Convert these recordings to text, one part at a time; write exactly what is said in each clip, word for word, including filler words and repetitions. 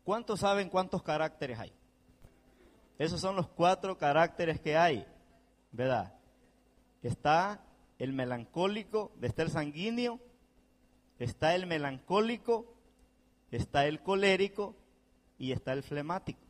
¿Cuántos saben cuántos caracteres hay? Esos son los cuatro caracteres que hay, ¿verdad? Está el melancólico, está el sanguíneo, está el melancólico, está el colérico y está el flemático.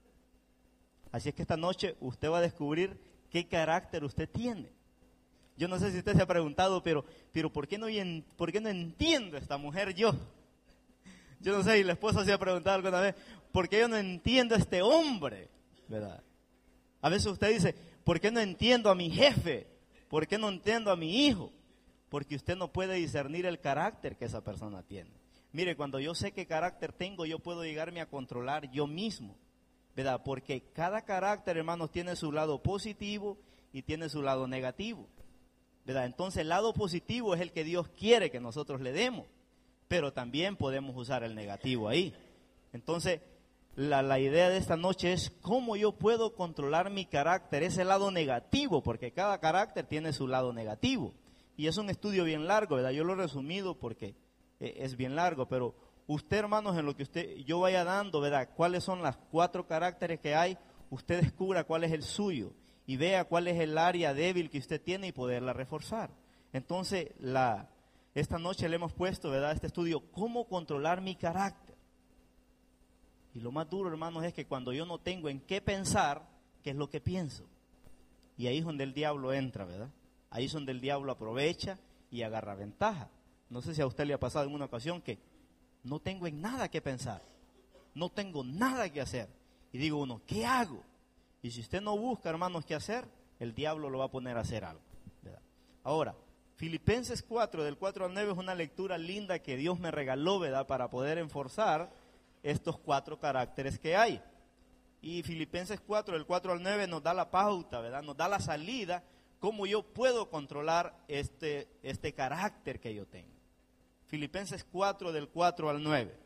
Así es que esta noche usted va a descubrir qué carácter usted tiene. Yo no sé si usted se ha preguntado, pero, pero ¿por qué no, por qué no entiendo a esta mujer yo? Yo no sé, y la esposa se ha preguntado alguna vez, ¿por qué yo no entiendo a este hombre? ¿Verdad? A veces usted dice, ¿por qué no entiendo a mi jefe? ¿Por qué no entiendo a mi hijo? Porque usted no puede discernir el carácter que esa persona tiene. Mire, cuando yo sé qué carácter tengo, yo puedo llegarme a controlar yo mismo, ¿verdad? Porque cada carácter, hermanos, tiene su lado positivo y tiene su lado negativo, ¿verdad? Entonces el lado positivo es el que Dios quiere que nosotros le demos, pero también podemos usar el negativo ahí. Entonces la, la idea de esta noche es cómo yo puedo controlar mi carácter, ese lado negativo, porque cada carácter tiene su lado negativo. Y es un estudio bien largo, ¿verdad? Yo lo he resumido porque eh, es bien largo, pero usted, hermanos, en lo que usted yo vaya dando, ¿verdad? Cuáles son las cuatro caracteres que hay, usted descubra cuál es el suyo y vea cuál es el área débil que usted tiene y poderla reforzar. Entonces, la, esta noche le hemos puesto, ¿verdad?, este estudio, cómo controlar mi carácter. Y lo más duro, hermanos, es que cuando yo no tengo en qué pensar, ¿qué es lo que pienso? Y ahí es donde el diablo entra, ¿verdad? Ahí es donde el diablo aprovecha y agarra ventaja. No sé si a usted le ha pasado en una ocasión que no tengo en nada que pensar, no tengo nada que hacer. Y digo uno, ¿qué hago? Y si usted no busca, hermanos, qué hacer, el diablo lo va a poner a hacer algo, ¿verdad? Ahora, Filipenses cuatro, del cuatro al nueve, es una lectura linda que Dios me regaló, ¿verdad?, para poder enforzar estos cuatro caracteres que hay. Y Filipenses cuatro, del cuatro al nueve, nos da la pauta, ¿verdad?, nos da la salida, cómo yo puedo controlar este, este carácter que yo tengo. Filipenses cuatro, del cuatro al nueve.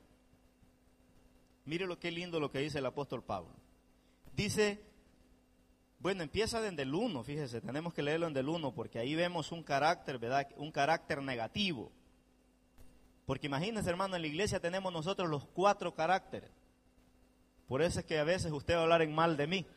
Mire lo que lindo lo que dice el apóstol Pablo. Dice, bueno, empieza desde el uno, fíjese, tenemos que leerlo desde el uno, porque ahí vemos un carácter, ¿verdad?, un carácter negativo. Porque imagínense, hermano, en la iglesia tenemos nosotros los cuatro caracteres. Por eso es que a veces usted va a hablar en mal de mí.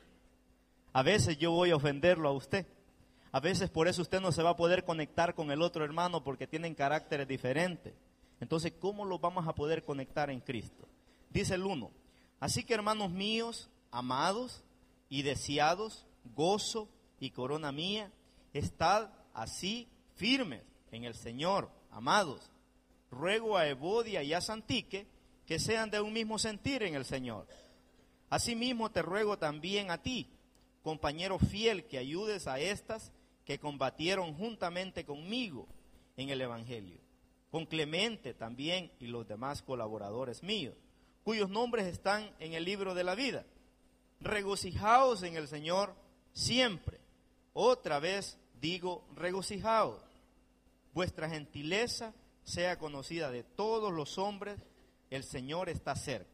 A veces yo voy a ofenderlo a usted. A veces por eso usted no se va a poder conectar con el otro hermano porque tienen caracteres diferentes. Entonces, ¿cómo los vamos a poder conectar en Cristo? Dice el uno, así que, hermanos míos, amados y deseados, gozo y corona mía, estad así firmes en el Señor, amados. Ruego a Evodia y a Santique que sean de un mismo sentir en el Señor. Asimismo te ruego también a ti, compañero fiel, que ayudes a estas que combatieron juntamente conmigo en el Evangelio, con Clemente también y los demás colaboradores míos, cuyos nombres están en el libro de la vida. Regocijaos en el Señor siempre. Otra vez digo, regocijaos. Vuestra gentileza sea conocida de todos los hombres, el Señor está cerca.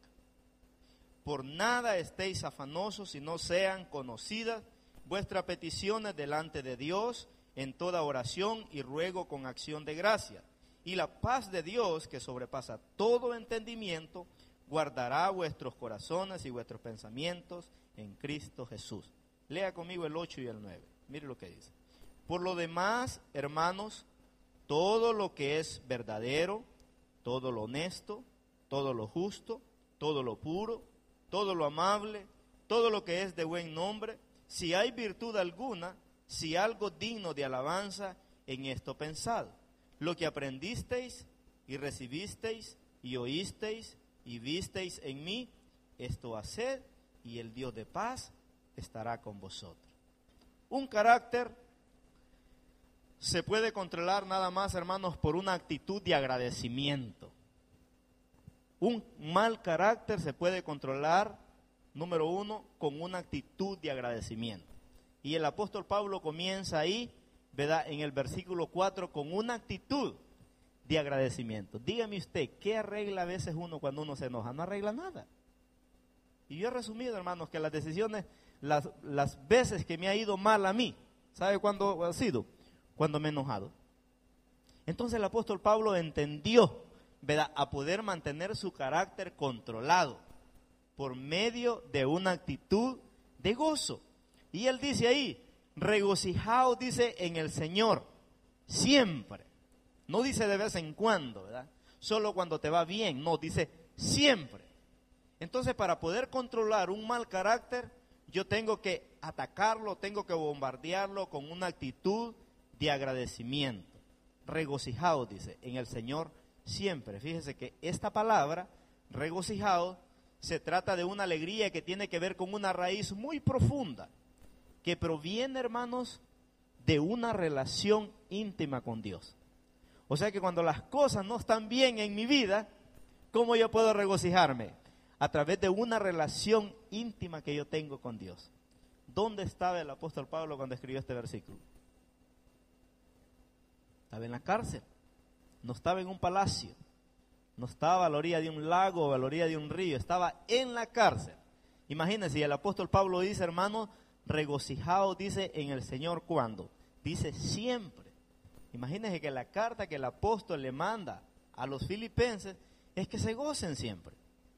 Por nada estéis afanosos, sino sean conocidas vuestras peticiones delante de Dios en toda oración y ruego con acción de gracia. Y la paz de Dios, que sobrepasa todo entendimiento, guardará vuestros corazones y vuestros pensamientos en Cristo Jesús. Lea conmigo el ocho y el nueve. Mire lo que dice. Por lo demás, hermanos, todo lo que es verdadero, todo lo honesto, todo lo justo, todo lo puro, todo lo amable, todo lo que es de buen nombre, si hay virtud alguna, si algo digno de alabanza, en esto pensad. Lo que aprendisteis y recibisteis y oísteis y visteis en mí, esto haced, y el Dios de paz estará con vosotros. Un carácter se puede controlar nada más, hermanos, por una actitud de agradecimiento. Un mal carácter se puede controlar, número uno, con una actitud de agradecimiento. Y el apóstol Pablo comienza ahí, ¿verdad?, en el versículo cuatro, con una actitud de agradecimiento. Dígame usted, ¿qué arregla a veces uno cuando uno se enoja? No arregla nada. Y yo he resumido, hermanos, que las decisiones, las, las veces que me ha ido mal a mí, ¿sabe cuándo ha sido? Cuando me he enojado. Entonces el apóstol Pablo entendió, ¿verdad?, a poder mantener su carácter controlado. por medio de una actitud de gozo. Y él dice ahí, regocijaos, dice, en el Señor, siempre. No dice de vez en cuando, ¿verdad? Solo cuando te va bien, no, dice siempre. Entonces, para poder controlar un mal carácter, yo tengo que atacarlo, tengo que bombardearlo con una actitud de agradecimiento. Regocijaos, dice, en el Señor siempre. Fíjese que esta palabra, regocijaos, se trata de una alegría que tiene que ver con una raíz muy profunda, que proviene, hermanos, de una relación íntima con Dios. O sea que cuando las cosas no están bien en mi vida, ¿cómo yo puedo regocijarme? A través de una relación íntima que yo tengo con Dios. ¿Dónde estaba el apóstol Pablo cuando escribió este versículo? Estaba en la cárcel, no estaba en un palacio, no estaba a la orilla de un lago o a la orilla de un río, estaba en la cárcel. Imagínense, y el apóstol Pablo dice, hermanos, regocijaos, dice, en el Señor, ¿cuándo? Dice siempre. Imagínense que la carta que el apóstol le manda a los filipenses es que se gocen siempre.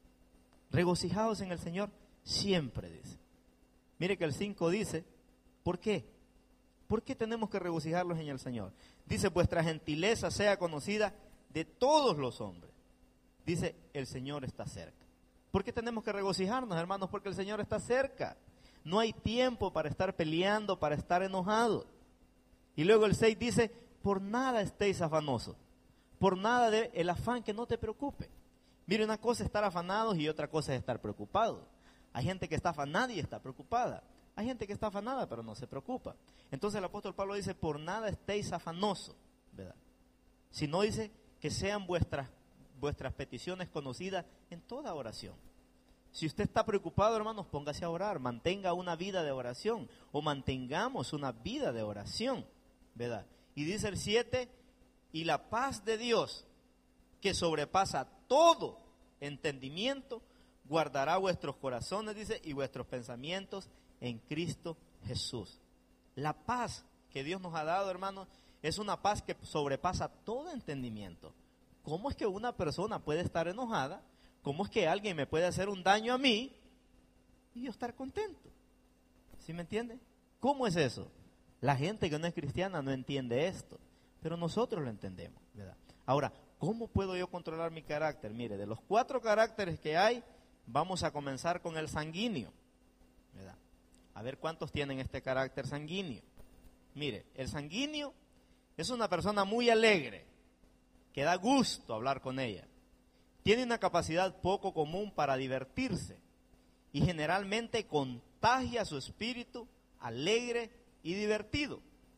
Regocijaos en el Señor siempre, dice. Mire que el cinco dice, ¿por qué? ¿Por qué tenemos que regocijarlos en el Señor? Dice, vuestra gentileza sea conocida de todos los hombres. Dice, el Señor está cerca. ¿Por qué tenemos que regocijarnos, hermanos? Porque el Señor está cerca. No hay tiempo para estar peleando, para estar enojados. Y luego el seis dice, por nada estéis afanosos, por nada de el afán, que no te preocupe. Mire, una cosa es estar afanados y otra cosa es estar preocupados. Hay gente que está afanada y está preocupada. Hay gente que está afanada pero no se preocupa. Entonces el apóstol Pablo dice, por nada estéis afanosos, ¿verdad? Si no, dice que sean vuestras, vuestras peticiones conocidas en toda oración. Si usted está preocupado, hermanos, póngase a orar, mantenga una vida de oración, o mantengamos una vida de oración, ¿verdad? Y dice el siete, y la paz de Dios, que sobrepasa todo entendimiento, guardará vuestros corazones, dice, y vuestros pensamientos en Cristo Jesús. La paz que Dios nos ha dado, hermanos, es una paz que sobrepasa todo entendimiento. ¿Cómo es que una persona puede estar enojada? ¿Cómo es que alguien me puede hacer un daño a mí y yo estar contento? ¿Sí me entiende? ¿Cómo es eso? La gente que no es cristiana no entiende esto, pero nosotros lo entendemos, ¿verdad? Ahora, ¿cómo puedo yo controlar mi carácter? Mire, de los cuatro caracteres que hay, vamos a comenzar con el sanguíneo, ¿verdad? A ver cuántos tienen este carácter sanguíneo. Mire, el sanguíneo es una persona muy alegre, que da gusto hablar con ella. Tiene una capacidad poco común para divertirse y generalmente contagia su espíritu alegre y divertido.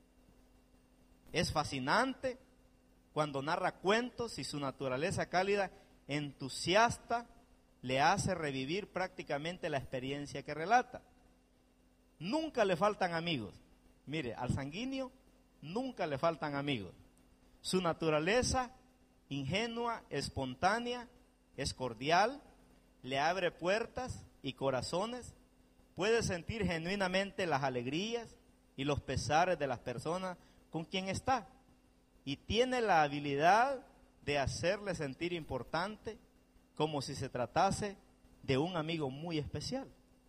Es fascinante cuando narra cuentos y su naturaleza cálida, entusiasta, le hace revivir prácticamente la experiencia que relata. Nunca le faltan amigos. Mire, al sanguíneo nunca le faltan amigos. Su naturaleza ingenua, espontánea, es cordial, le abre puertas y corazones, puede sentir genuinamente las alegrías y los pesares de las personas con quien está, y tiene la habilidad de hacerle sentir importante, como si se tratase de un amigo muy especial.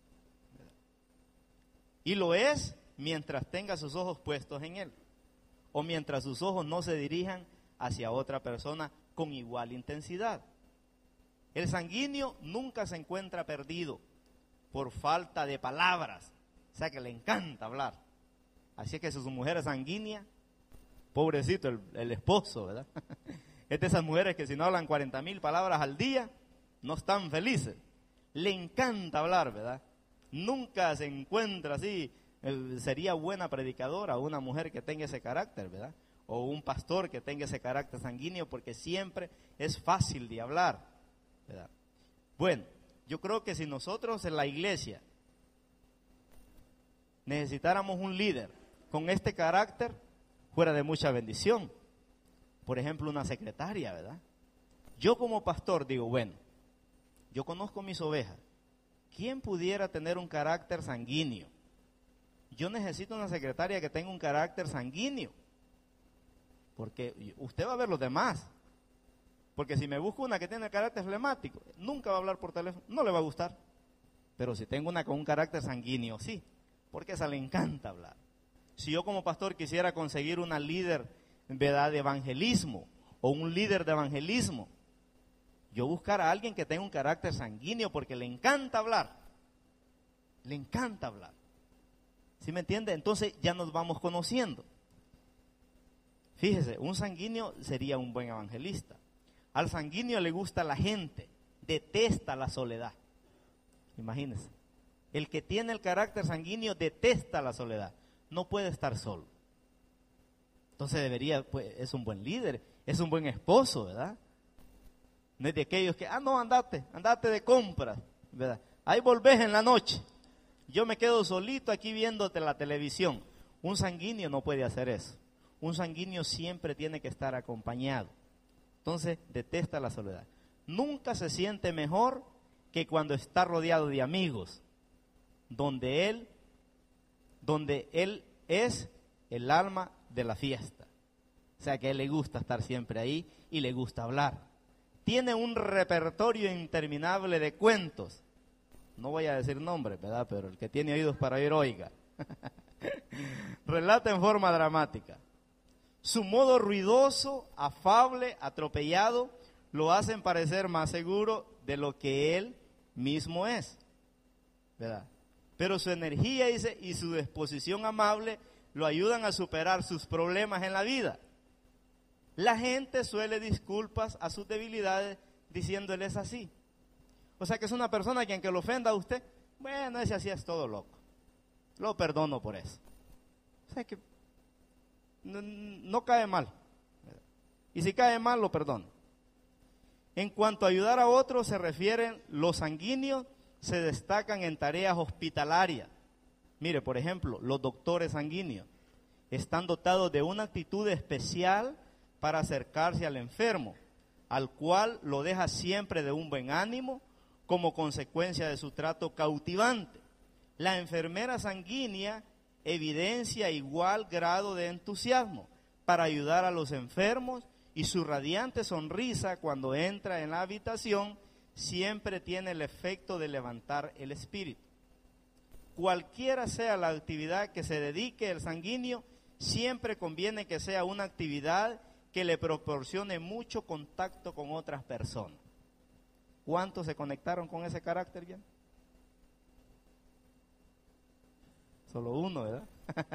Y lo es mientras tenga sus ojos puestos en él, o mientras sus ojos no se dirijan hacia otra persona con igual intensidad. El sanguíneo nunca se encuentra perdido por falta de palabras, o sea que le encanta hablar. Así que si su mujer es sanguínea, pobrecito el, el esposo, ¿verdad? Es de esas mujeres que si no hablan cuarenta mil palabras al día, no están felices. Le encanta hablar, ¿verdad? Nunca se encuentra así. Eh, sería buena predicadora una mujer que tenga ese carácter, ¿verdad? O un pastor que tenga ese carácter sanguíneo, porque siempre es fácil de hablar, ¿verdad? Bueno, yo creo que si nosotros en la iglesia necesitáramos un líder con este carácter, fuera de mucha bendición. Por ejemplo, una secretaria, ¿verdad? Yo como pastor digo, bueno, yo conozco mis ovejas. ¿Quién pudiera tener un carácter sanguíneo? Yo necesito una secretaria que tenga un carácter sanguíneo, porque usted va a ver los demás. Porque si me busco una que tiene carácter flemático, nunca va a hablar por teléfono, no le va a gustar. Pero si tengo una con un carácter sanguíneo, sí, porque a esa le encanta hablar. Si yo como pastor quisiera conseguir una líder, ¿verdad?, de evangelismo o un líder de evangelismo, yo buscar a alguien que tenga un carácter sanguíneo porque le encanta hablar. Le encanta hablar. ¿Sí me entiende? Entonces ya nos vamos conociendo. Fíjese, un sanguíneo sería un buen evangelista. Al sanguíneo le gusta la gente, detesta la soledad. Imagínense. El que tiene el carácter sanguíneo detesta la soledad. No puede estar solo. Entonces debería, pues, es un buen líder, es un buen esposo, ¿verdad? No es de aquellos que, ah, no, andate, andate de compras, ¿verdad? Ahí volvés en la noche. Yo me quedo solito aquí viéndote la televisión. Un sanguíneo no puede hacer eso. Un sanguíneo siempre tiene que estar acompañado. Entonces, detesta la soledad. Nunca se siente mejor que cuando está rodeado de amigos, donde él, donde él es el alma de la fiesta. O sea que a él le gusta estar siempre ahí y le gusta hablar. Tiene un repertorio interminable de cuentos. No voy a decir nombres, ¿verdad? Pero el que tiene oídos para oír, oiga. Relata en forma dramática. Su modo ruidoso, afable, atropellado, lo hacen parecer más seguro de lo que él mismo es, ¿verdad? Pero su energía dice, y su disposición amable lo ayudan a superar sus problemas en la vida. La gente suele disculpas a sus debilidades diciendo él es así. O sea que es una persona que aunque lo ofenda a usted, bueno, ese así es todo loco. Lo perdono por eso. O sea que no, no cae mal. Y si cae mal, lo perdono. En cuanto a ayudar a otros se refieren, los sanguíneos se destacan en tareas hospitalarias. Mire, por ejemplo, los doctores sanguíneos están dotados de una actitud especial para acercarse al enfermo, al cual lo deja siempre de un buen ánimo como consecuencia de su trato cautivante. La enfermera sanguínea evidencia igual grado de entusiasmo para ayudar a los enfermos y su radiante sonrisa cuando entra en la habitación siempre tiene el efecto de levantar el espíritu. Cualquiera sea la actividad que se dedique el sanguíneo, siempre conviene que sea una actividad que le proporcione mucho contacto con otras personas. ¿Cuántos se conectaron con ese carácter ya? Solo uno, ¿verdad?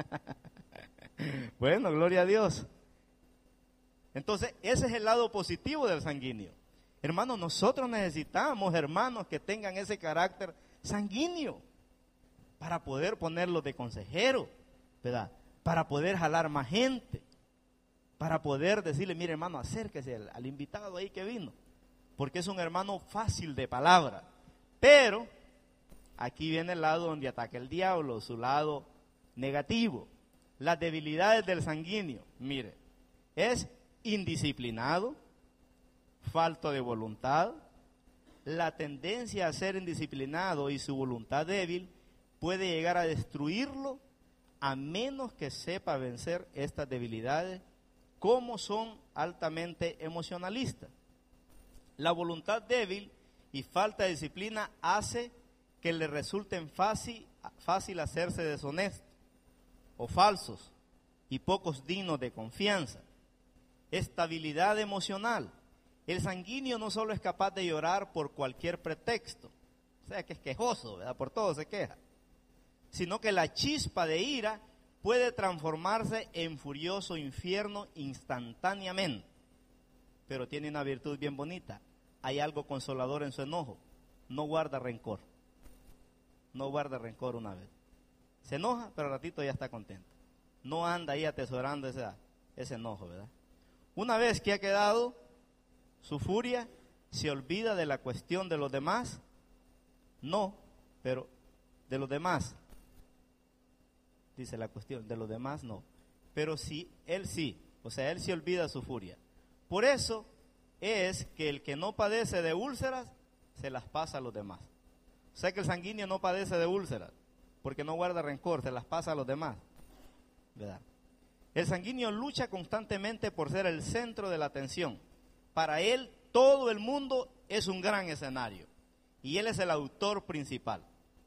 Bueno, gloria a Dios. Entonces, ese es el lado positivo del sanguíneo. Hermanos, nosotros necesitamos hermanos que tengan ese carácter sanguíneo para poder ponerlos de consejero, ¿verdad? Para poder jalar más gente, para poder decirle, mire hermano, acérquese al, al invitado ahí que vino, porque es un hermano fácil de palabra. Pero aquí viene el lado donde ataca el diablo, su lado negativo. Las debilidades del sanguíneo, mire, es indisciplinado, falto de voluntad. La tendencia a ser indisciplinado y su voluntad débil puede llegar a destruirlo a menos que sepa vencer estas debilidades, como son altamente emocionalistas. La voluntad débil y falta de disciplina hace que le resulten fácil, fácil hacerse deshonesto o falsos y pocos dignos de confianza. Estabilidad emocional. El sanguíneo no solo es capaz de llorar por cualquier pretexto, o sea que es quejoso, ¿verdad? Por todo se queja, sino que la chispa de ira puede transformarse en furioso infierno instantáneamente. Pero tiene una virtud bien bonita, hay algo consolador en su enojo, no guarda rencor, no guarda rencor una vez. Se enoja, pero al ratito ya está contento. No anda ahí atesorando ese, ese enojo, ¿verdad? Una vez que ha quedado su furia, se olvida de la cuestión de los demás. No, pero de los demás. Dice la cuestión, de los demás no. Pero sí, él sí, o sea, él se olvida su furia. Por eso es que el que no padece de úlceras, se las pasa a los demás. O sea que el sanguíneo no padece de úlceras, porque no guarda rencor, se las pasa a los demás, ¿verdad? El sanguíneo lucha constantemente por ser el centro de la atención. Para él, todo el mundo es un gran escenario, y él es el autor principal.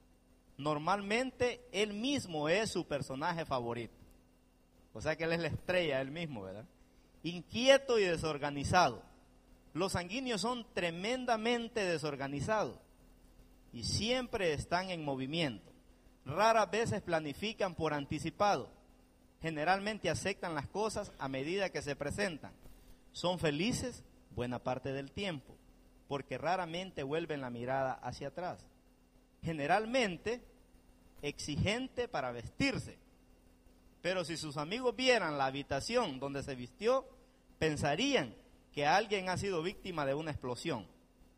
Normalmente él mismo es su personaje favorito. O sea que él es la estrella, él mismo, ¿verdad? Inquieto y desorganizado. Los sanguíneos son tremendamente desorganizados y siempre están en movimiento. Raras veces planifican por anticipado. Generalmente aceptan las cosas a medida que se presentan. Son felices buena parte del tiempo, porque raramente vuelven la mirada hacia atrás. Generalmente exigente para vestirse, pero si sus amigos vieran la habitación donde se vistió, pensarían que alguien ha sido víctima de una explosión.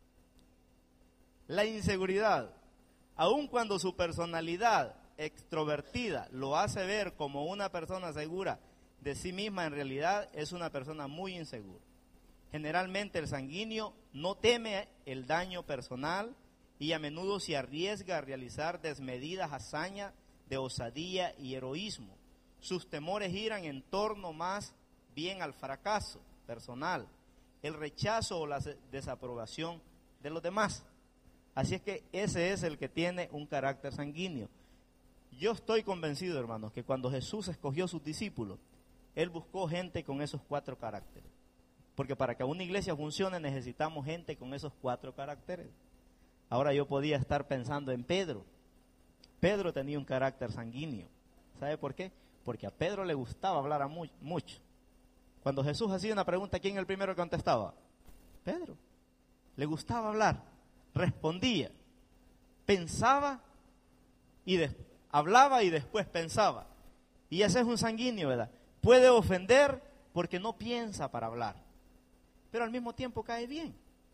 La inseguridad, aun cuando su personalidad extrovertida lo hace ver como una persona segura de sí misma, en realidad es una persona muy insegura. Generalmente el sanguíneo no teme el daño personal y a menudo se arriesga a realizar desmedidas hazañas de osadía y heroísmo. Sus temores giran en torno más bien al fracaso personal, el rechazo o la desaprobación de los demás. Así es que ese es el que tiene un carácter sanguíneo. Yo estoy convencido, hermanos, que cuando Jesús escogió a sus discípulos, Él buscó gente con esos cuatro caracteres. Porque para que una iglesia funcione necesitamos gente con esos cuatro caracteres. Ahora yo podía estar pensando en Pedro. Pedro tenía un carácter sanguíneo. ¿Sabe por qué? Porque a Pedro le gustaba hablar a mu- mucho. Cuando Jesús hacía una pregunta, ¿quién era el primero que contestaba? Pedro. Le gustaba hablar, respondía, pensaba y de- hablaba y después pensaba. Y ese es un sanguíneo, ¿verdad? Puede ofender porque no piensa para hablar, pero al mismo tiempo cae bien.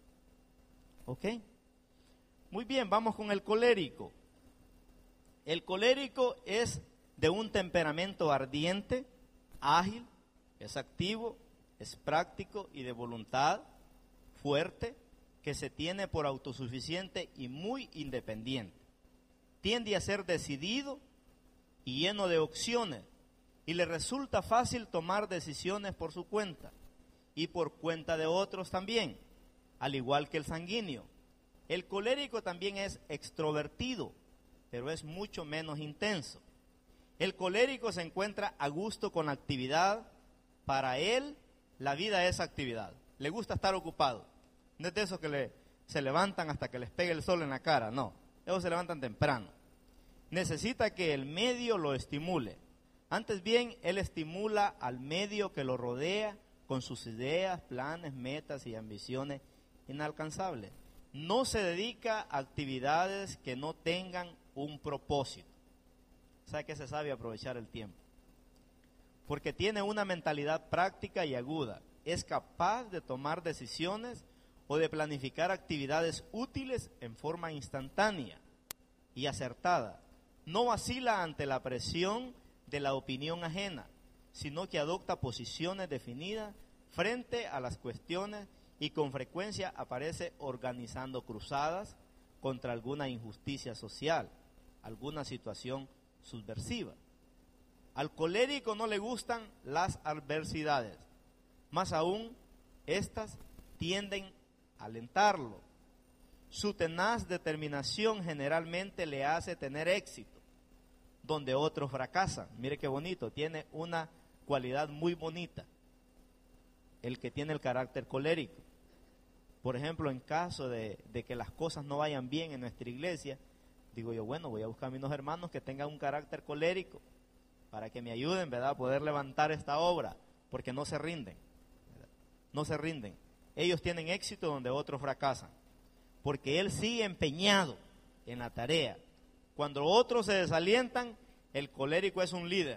¿Ok? Muy bien, vamos con el colérico. El colérico es de un temperamento ardiente, ágil, es activo, es práctico y de voluntad fuerte, que se tiene por autosuficiente y muy independiente. Tiende a ser decidido y lleno de opciones, y le resulta fácil tomar decisiones por su cuenta y por cuenta de otros también, al igual que el sanguíneo. El colérico también es extrovertido, pero es mucho menos intenso. El colérico se encuentra a gusto con la actividad. Para él, la vida es actividad. Le gusta estar ocupado. No es de esos que le, se levantan hasta que les pegue el sol en la cara, no. Ellos se levantan temprano. Necesita que el medio lo estimule. Antes bien, él estimula al medio que lo rodea con sus ideas, planes, metas y ambiciones inalcanzables. No se dedica a actividades que no tengan un propósito. O sea que se sabe aprovechar el tiempo. Porque tiene una mentalidad práctica y aguda. Es capaz de tomar decisiones o de planificar actividades útiles en forma instantánea y acertada. No vacila ante la presión de la opinión ajena, sino que adopta posiciones definidas frente a las cuestiones y con frecuencia aparece organizando cruzadas contra alguna injusticia social, alguna situación subversiva. Al colérico no le gustan las adversidades, más aún estas tienden a alentarlo. Su tenaz determinación generalmente le hace tener éxito donde otros fracasan. Mire qué bonito, tiene una cualidad muy bonita el que tiene el carácter colérico. Por ejemplo, en caso de, de que las cosas no vayan bien en nuestra iglesia, digo yo, bueno, voy a buscar a mis hermanos que tengan un carácter colérico para que me ayuden, ¿verdad?, a poder levantar esta obra, porque no se rinden, ¿verdad? No se rinden. Ellos tienen éxito donde otros fracasan, porque él sigue empeñado en la tarea. Cuando otros se desalientan, el colérico es un líder,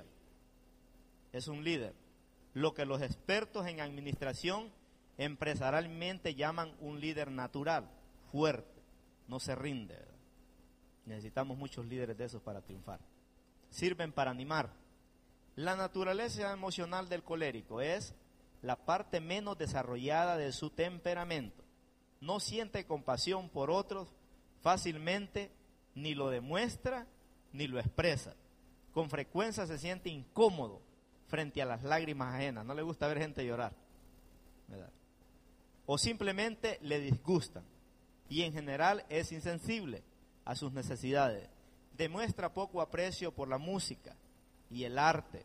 es un líder. Lo que los expertos en administración empresarialmente llaman un líder natural, fuerte, no se rinde, ¿verdad? Necesitamos muchos líderes de esos para triunfar. Sirven para animar. La naturaleza emocional del colérico es la parte menos desarrollada de su temperamento. No siente compasión por otros fácilmente, ni lo demuestra, ni lo expresa. Con frecuencia se siente incómodo frente a las lágrimas ajenas. No le gusta ver gente llorar, ¿verdad? O simplemente le disgustan. Y en general es insensible a sus necesidades. Demuestra poco aprecio por la música y el arte.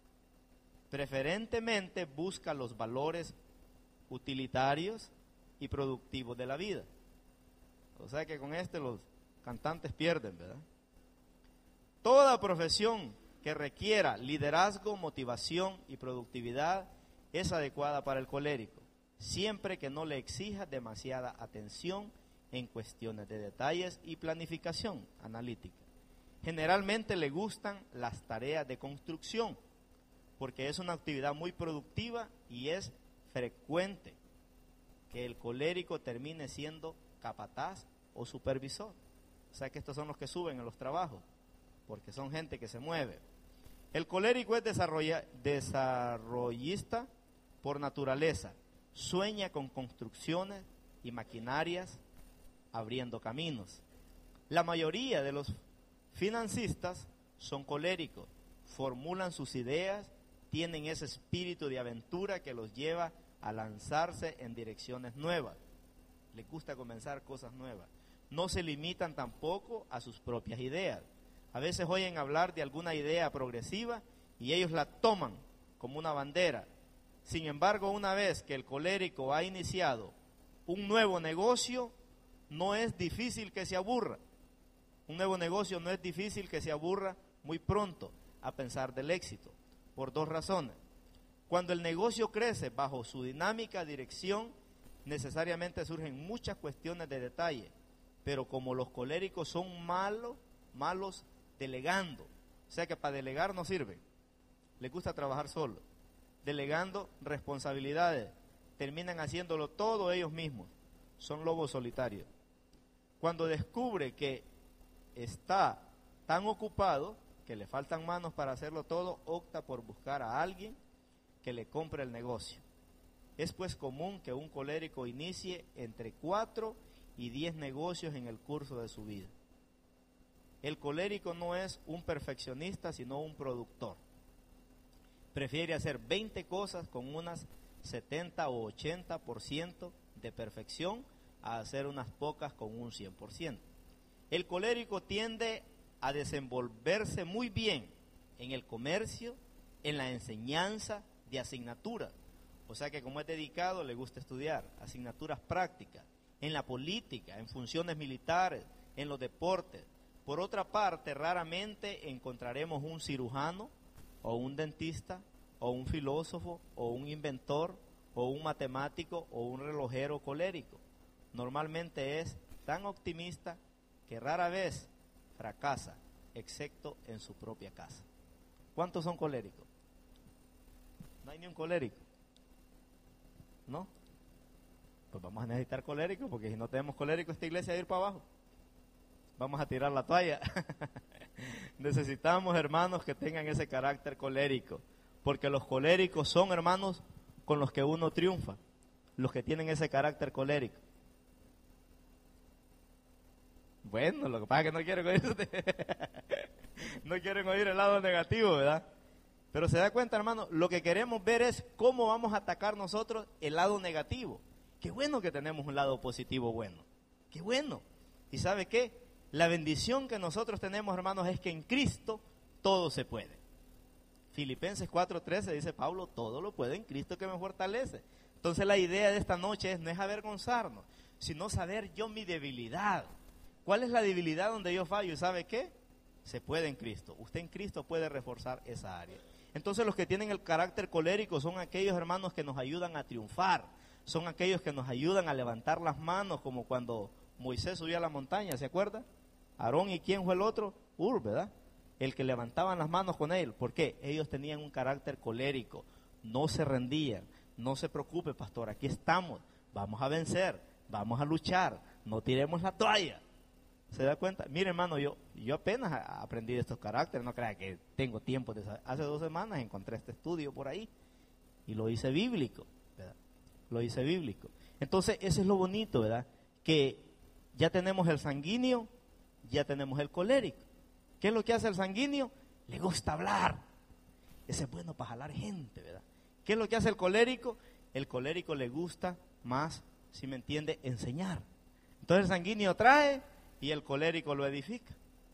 Preferentemente busca los valores utilitarios y productivos de la vida. O sea que con este los cantantes pierden, ¿verdad? Toda profesión que requiera liderazgo, motivación y productividad es adecuada para el colérico, siempre que no le exija demasiada atención en cuestiones de detalles y planificación analítica. Generalmente le gustan las tareas de construcción, porque es una actividad muy productiva y es frecuente que el colérico termine siendo capataz o supervisor. O sea que estos son los que suben en los trabajos, porque son gente que se mueve. El colérico es desarrolla, desarrollista por naturaleza, sueña con construcciones y maquinarias abriendo caminos. La mayoría de los financistas son coléricos, formulan sus ideas, tienen ese espíritu de aventura que los lleva a lanzarse en direcciones nuevas. Les gusta comenzar cosas nuevas. No se limitan tampoco a sus propias ideas. A veces oyen hablar de alguna idea progresiva y ellos la toman como una bandera. Sin embargo, una vez que el colérico ha iniciado un nuevo negocio, no es difícil que se aburra. Un nuevo negocio no es difícil que se aburra muy pronto a pensar del éxito, por dos razones. Cuando el negocio crece bajo su dinámica dirección, necesariamente surgen muchas cuestiones de detalle, pero como los coléricos son malos, malos delegando, o sea que para delegar no sirve, les gusta trabajar solo, delegando responsabilidades, terminan haciéndolo todo ellos mismos, son lobos solitarios. Cuando descubre que está tan ocupado que le faltan manos para hacerlo todo, opta por buscar a alguien que le compre el negocio. Es pues común que un colérico inicie entre cuatro y diez negocios en el curso de su vida. El colérico no es un perfeccionista, sino un productor. Prefiere hacer veinte cosas con unas setenta o ochenta por ciento de perfección a hacer unas pocas con un cien por ciento. El colérico tiende a desenvolverse muy bien en el comercio, en la enseñanza de asignaturas. O sea que como es dedicado, le gusta estudiar asignaturas prácticas, en la política, en funciones militares, en los deportes. Por otra parte, raramente encontraremos un cirujano, o un dentista, o un filósofo, o un inventor, o un matemático, o un relojero colérico. Normalmente es tan optimista que rara vez fracasa, excepto en su propia casa. ¿Cuántos son coléricos? No hay ni un colérico, ¿no? Pues vamos a necesitar coléricos, porque si no tenemos coléricos esta iglesia va a ir para abajo. Vamos a tirar la toalla. Necesitamos hermanos que tengan ese carácter colérico, porque los coléricos son hermanos con los que uno triunfa, los que tienen ese carácter colérico. Bueno, lo que pasa es que no quieren oír, no quieren oír el lado negativo, ¿verdad? Pero se da cuenta, hermano, lo que queremos ver es cómo vamos a atacar nosotros el lado negativo. Qué bueno que tenemos un lado positivo bueno. Qué bueno. ¿Y sabe qué? La bendición que nosotros tenemos, hermanos, es que en Cristo todo se puede. Filipenses cuatro trece dice Pablo, todo lo puede en Cristo que me fortalece. Entonces la idea de esta noche es, no es avergonzarnos, sino saber yo mi debilidad. ¿Cuál es la debilidad donde yo fallo? ¿Y sabe qué? Se puede en Cristo. Usted en Cristo puede reforzar esa área. Entonces los que tienen el carácter colérico son aquellos hermanos que nos ayudan a triunfar. Son aquellos que nos ayudan a levantar las manos, como cuando Moisés subió a la montaña, ¿se acuerda? Aarón, ¿y quién fue el otro? Ur, ¿verdad? El que levantaban las manos con él. ¿Por qué? Ellos tenían un carácter colérico. No se rendían. No se preocupe, pastor, aquí estamos. Vamos a vencer. Vamos a luchar. No tiremos la toalla. ¿Se da cuenta? Mire, hermano, yo, yo apenas aprendí de estos caracteres, no crea que tengo tiempo de saber. Hace dos semanas encontré este estudio por ahí y lo hice bíblico, ¿verdad? Lo hice bíblico. Entonces, eso es lo bonito, ¿verdad? Que ya tenemos el sanguíneo, ya tenemos el colérico. ¿Qué es lo que hace el sanguíneo? Le gusta hablar. Ese es bueno para jalar gente, ¿verdad? ¿Qué es lo que hace el colérico? El colérico le gusta más, si me entiende, enseñar. Entonces el sanguíneo trae y el colérico lo edifica.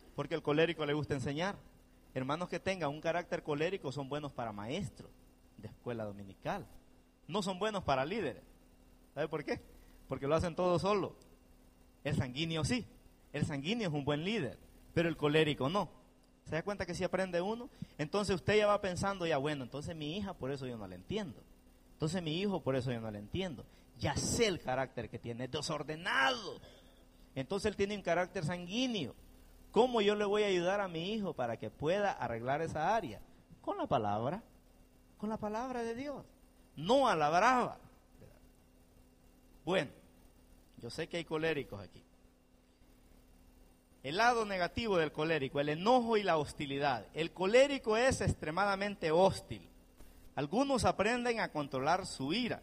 Porque al colérico le gusta enseñar. Hermanos que tengan un carácter colérico son buenos para maestros de escuela dominical. No son buenos para líderes. ¿Sabe por qué? Porque lo hacen todo solo. El sanguíneo sí. El sanguíneo es un buen líder, pero el colérico no. ¿Se da cuenta que si aprende uno? Entonces usted ya va pensando, ya bueno, entonces mi hija por eso yo no la entiendo. Entonces mi hijo por eso yo no la entiendo. Ya sé el carácter que tiene, es desordenado. Entonces él tiene un carácter sanguíneo. ¿Cómo yo le voy a ayudar a mi hijo para que pueda arreglar esa área? Con la palabra, con la palabra de Dios, no a la brava. Bueno, yo sé que hay coléricos aquí. El lado negativo del colérico, el enojo y la hostilidad. El colérico es extremadamente hostil. Algunos aprenden a controlar su ira,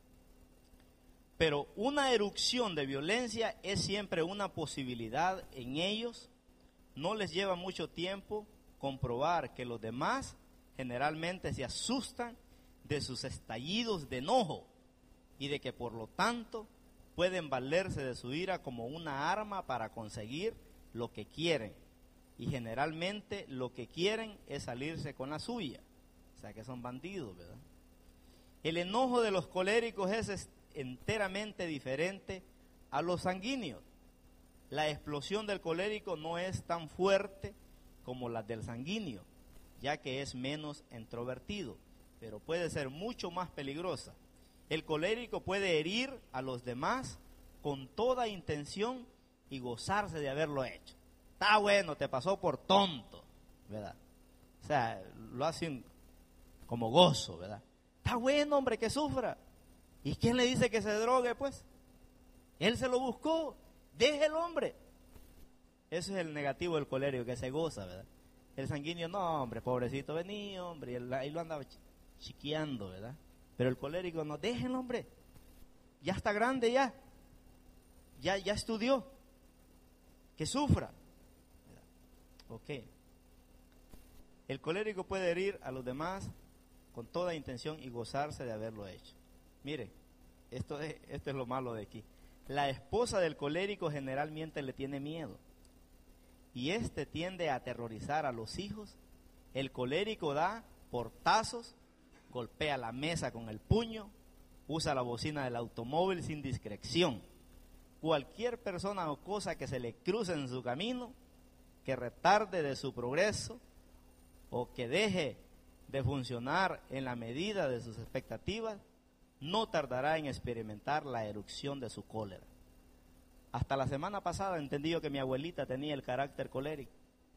pero una erupción de violencia es siempre una posibilidad en ellos. No les lleva mucho tiempo comprobar que los demás generalmente se asustan de sus estallidos de enojo y de que por lo tanto pueden valerse de su ira como una arma para conseguir lo que quieren. Y generalmente lo que quieren es salirse con la suya. O sea que son bandidos, ¿verdad? El enojo de los coléricos es enteramente diferente a los sanguíneos. La explosión del colérico no es tan fuerte como la del sanguíneo, ya que es menos introvertido, pero puede ser mucho más peligrosa. El colérico puede herir a los demás con toda intención y gozarse de haberlo hecho. Está bueno, te pasó por tonto, ¿verdad? O sea, lo hacen como gozo, ¿verdad? Está bueno, hombre, que sufra. ¿Y quién le dice que se drogue, pues? Él se lo buscó. Deje el hombre. Eso es el negativo del colérico, que se goza, ¿verdad? El sanguíneo, no, hombre, pobrecito, vení, hombre, y él, ahí lo andaba chiqueando, ¿verdad? Pero el colérico, no, déjenlo, hombre. Ya está grande ya. Ya, ya estudió. Que sufra. ¿Verdad? Ok. El colérico puede herir a los demás con toda intención y gozarse de haberlo hecho. Mire, esto es, esto es lo malo de aquí. La esposa del colérico generalmente le tiene miedo y este tiende a aterrorizar a los hijos. El colérico da portazos, golpea la mesa con el puño, usa la bocina del automóvil sin discreción. Cualquier persona o cosa que se le cruce en su camino, que retarde de su progreso o que deje de funcionar en la medida de sus expectativas, no tardará en experimentar la erupción de su cólera. Hasta la semana pasada entendí yo que mi abuelita tenía el carácter colérico.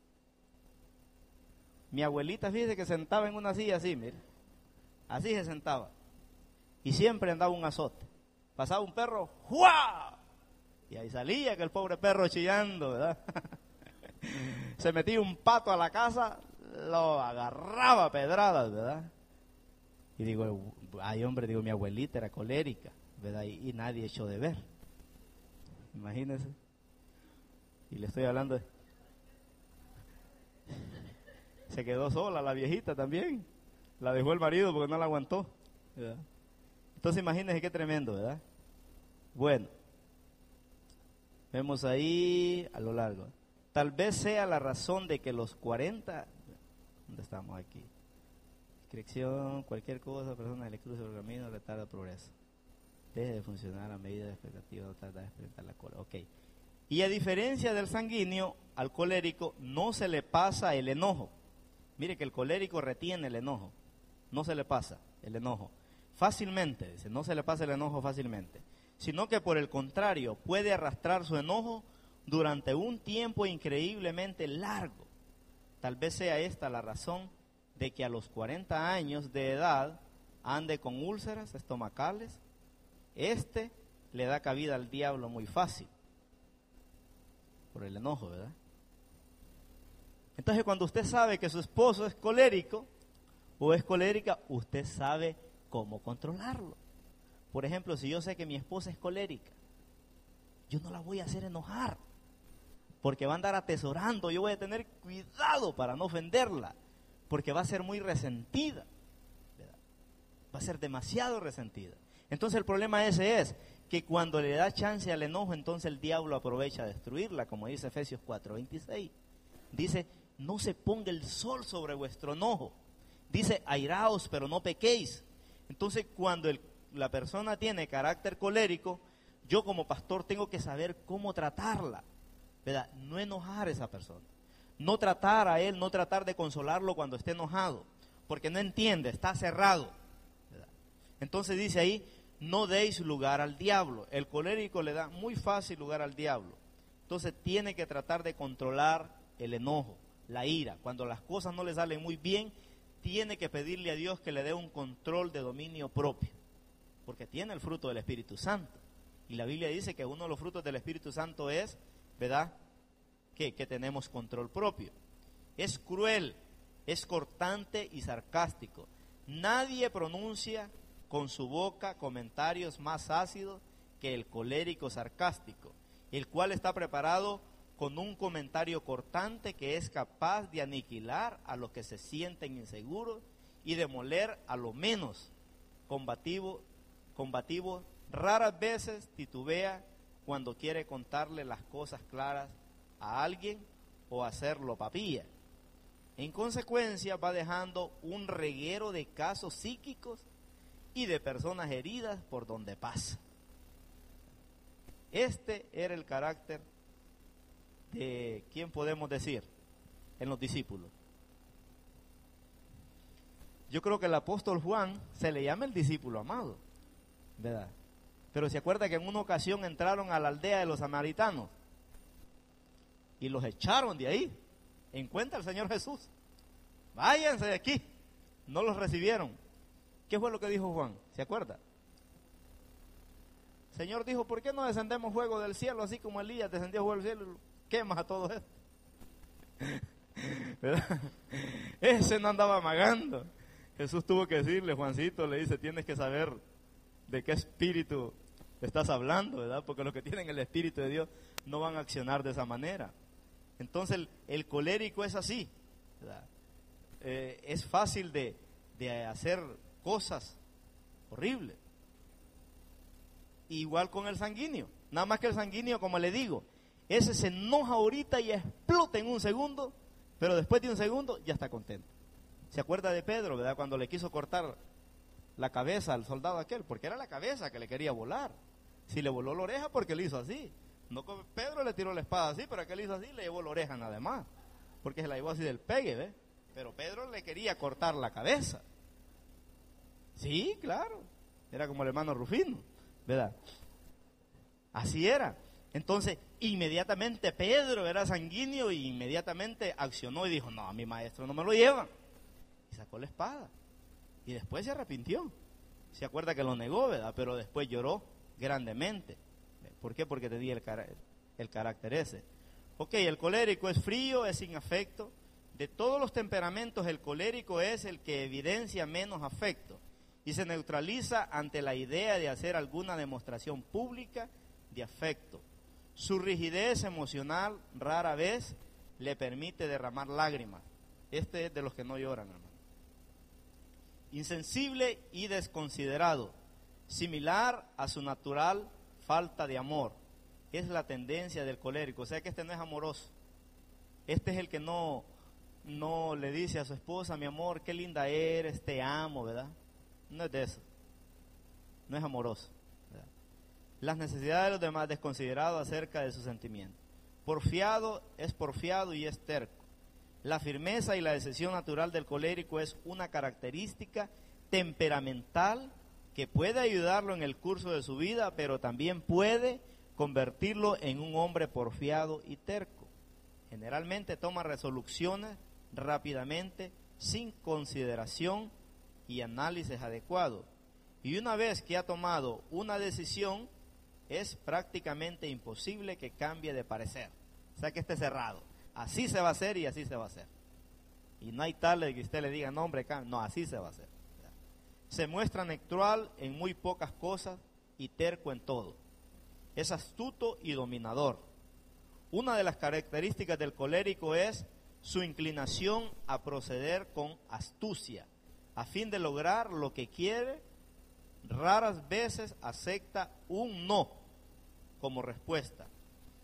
Mi abuelita, fíjese que sentaba en una silla así, mire, así se sentaba, y siempre andaba un azote. Pasaba un perro, ¡juá! Y ahí salía que el pobre perro chillando, ¿verdad? Se metía un pato a la casa, lo agarraba a pedradas, ¿verdad? Y digo, ay hombre, digo, mi abuelita era colérica, ¿verdad? Y, y nadie echó de ver. Imagínense. Y le estoy hablando de... Se quedó sola la viejita también. La dejó el marido porque no la aguantó, ¿verdad? Entonces imagínense qué tremendo, ¿verdad? Bueno, vemos ahí a lo largo. Tal vez sea la razón de que los cuarenta... ¿Dónde estamos aquí? Discreción, cualquier cosa, persona que le cruce el camino, retarda el progreso. Deje de funcionar a medida de expectativa, no tarda de experimentar la cólera. Ok. Y a diferencia del sanguíneo, al colérico no se le pasa el enojo. Mire que el colérico retiene el enojo. No se le pasa el enojo fácilmente, dice, no se le pasa el enojo fácilmente. Sino que por el contrario, puede arrastrar su enojo durante un tiempo increíblemente largo. Tal vez sea esta la razón de que a los cuarenta años de edad ande con úlceras estomacales. Este le da cabida al diablo muy fácil, por el enojo, ¿verdad? Entonces cuando usted sabe que su esposo es colérico o es colérica, usted sabe cómo controlarlo. Por ejemplo, si yo sé que mi esposa es colérica, yo no la voy a hacer enojar, porque va a andar atesorando, yo voy a tener cuidado para no ofenderla, porque va a ser muy resentida, ¿verdad? Va a ser demasiado resentida. Entonces el problema ese es que cuando le da chance al enojo, entonces el diablo aprovecha a destruirla, como dice Efesios cuatro veintiséis. Dice, no se ponga el sol sobre vuestro enojo. Dice, airaos, pero no pequéis. Entonces, cuando el, la persona tiene carácter colérico, yo como pastor tengo que saber cómo tratarla, ¿verdad? No enojar a esa persona. No tratar a él, no tratar de consolarlo cuando esté enojado, porque no entiende, está cerrado, ¿verdad? Entonces dice ahí, no deis lugar al diablo. El colérico le da muy fácil lugar al diablo. Entonces tiene que tratar de controlar el enojo, la ira. Cuando las cosas no le salen muy bien, tiene que pedirle a Dios que le dé un control de dominio propio, porque tiene el fruto del Espíritu Santo. Y la Biblia dice que uno de los frutos del Espíritu Santo es, ¿verdad?, que, que tenemos control propio. Es cruel, es cortante y sarcástico. Nadie pronuncia con su boca comentarios más ácidos que el colérico sarcástico, el cual está preparado con un comentario cortante que es capaz de aniquilar a los que se sienten inseguros y demoler a lo menos combativo, combativo. Raras veces titubea cuando quiere contarle las cosas claras a alguien o hacerlo papilla. En consecuencia va dejando un reguero de casos psíquicos y de personas heridas por donde pasa. Este era el carácter de, ¿quién podemos decir?, en los discípulos. Yo creo que el apóstol Juan se le llama el discípulo amado, ¿verdad? Pero se acuerda que en una ocasión entraron a la aldea de los samaritanos y los echaron de ahí. Encuentra el Señor Jesús, váyanse de aquí. No los recibieron. ¿Qué fue lo que dijo Juan? ¿Se acuerda? El Señor dijo, ¿por qué no descendemos fuego del cielo, así como Elías descendió fuego del cielo y quemas a todos estos? ¿Verdad? Ese no andaba amagando. Jesús tuvo que decirle, Juancito, le dice, tienes que saber de qué espíritu estás hablando, ¿verdad? Porque los que tienen el Espíritu de Dios no van a accionar de esa manera. Entonces el, el colérico es así, ¿verdad? Eh, es fácil de, de hacer cosas horribles. Igual con el sanguíneo, nada más que el sanguíneo, como le digo, ese se enoja ahorita y explota en un segundo, pero después de un segundo ya está contento. ¿Se acuerda de Pedro, verdad? Cuando le quiso cortar la cabeza al soldado aquel, porque era la cabeza que le quería volar. Si le voló la oreja, porque le hizo así. No, Pedro le tiró la espada así, pero aquel hizo así, le llevó la oreja nada más, porque se la llevó así del pegue, ¿ves? Pero Pedro le quería cortar la cabeza. Sí, claro, era como el hermano Rufino, ¿verdad? Así era. Entonces, inmediatamente Pedro era sanguíneo y inmediatamente accionó y dijo, no, a mi maestro no me lo llevan. Y sacó la espada. Y después se arrepintió. Se acuerda que lo negó, ¿verdad? Pero después lloró grandemente. ¿Por qué? Porque tenía el, car- el carácter ese. Ok, el colérico es frío, es sin afecto. De todos los temperamentos, el colérico es el que evidencia menos afecto y se neutraliza ante la idea de hacer alguna demostración pública de afecto. Su rigidez emocional rara vez le permite derramar lágrimas. Este es de los que no lloran, hermano. Insensible y desconsiderado, similar a su natural falta de amor. Es la tendencia del colérico. O sea que este no es amoroso. Este es el que no, no le dice a su esposa, mi amor, qué linda eres, te amo, ¿verdad? No es de eso. No es amoroso, ¿verdad? Las necesidades de los demás, desconsiderado acerca de sus sentimientos. Porfiado es porfiado y es terco. La firmeza y la decisión natural del colérico es una característica temperamental que puede ayudarlo en el curso de su vida, pero también puede convertirlo en un hombre porfiado y terco. Generalmente toma resoluciones rápidamente, sin consideración y análisis adecuado. Y una vez que ha tomado una decisión, es prácticamente imposible que cambie de parecer. O sea que esté cerrado. Así se va a hacer y así se va a hacer. Y no hay tal de que usted le diga, no hombre, no, así se va a hacer. Se muestra neutral en muy pocas cosas y terco en todo. Es astuto y dominador. Una de las características del colérico es su inclinación a proceder con astucia, a fin de lograr lo que quiere. Raras veces acepta un no como respuesta.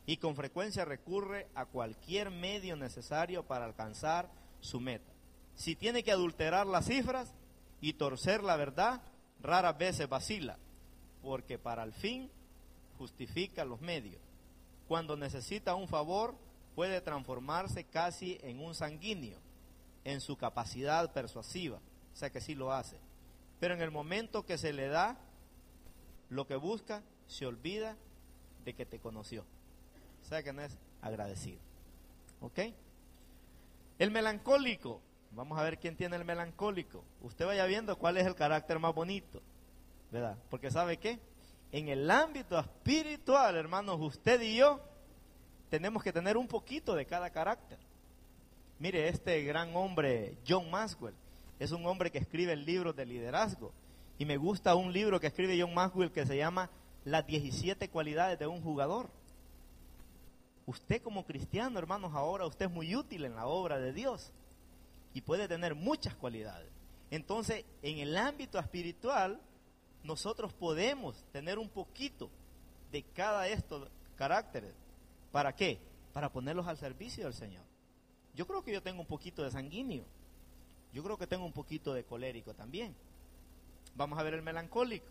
y con frecuencia recurre a cualquier medio necesario para alcanzar su meta. Si tiene que adulterar las cifras y torcer la verdad, raras veces vacila, porque para el fin justifica los medios. Cuando necesita un favor, puede transformarse casi en un sanguíneo en su capacidad persuasiva, o sea que sí lo hace. Pero en el momento que se le da lo que busca, se olvida de que te conoció. O sea que no es agradecido. ¿Ok? El melancólico. Vamos a ver quién tiene el melancólico. Usted vaya viendo cuál es el carácter más bonito, ¿verdad? Porque ¿sabe qué? En el ámbito espiritual, hermanos, usted y yo tenemos que tener un poquito de cada carácter. Mire, este gran hombre, John Maxwell, es un hombre que escribe libros de liderazgo. Y me gusta un libro que escribe John Maxwell que se llama Las diecisiete cualidades de un jugador. Usted como cristiano, hermanos, ahora usted es muy útil en la obra de Dios y puede tener muchas cualidades. Entonces, en el ámbito espiritual, nosotros podemos tener un poquito de cada de estos caracteres. ¿Para qué? Para ponerlos al servicio del Señor. Yo creo que yo tengo un poquito de sanguíneo. Yo creo que tengo un poquito de colérico también. Vamos a ver el melancólico.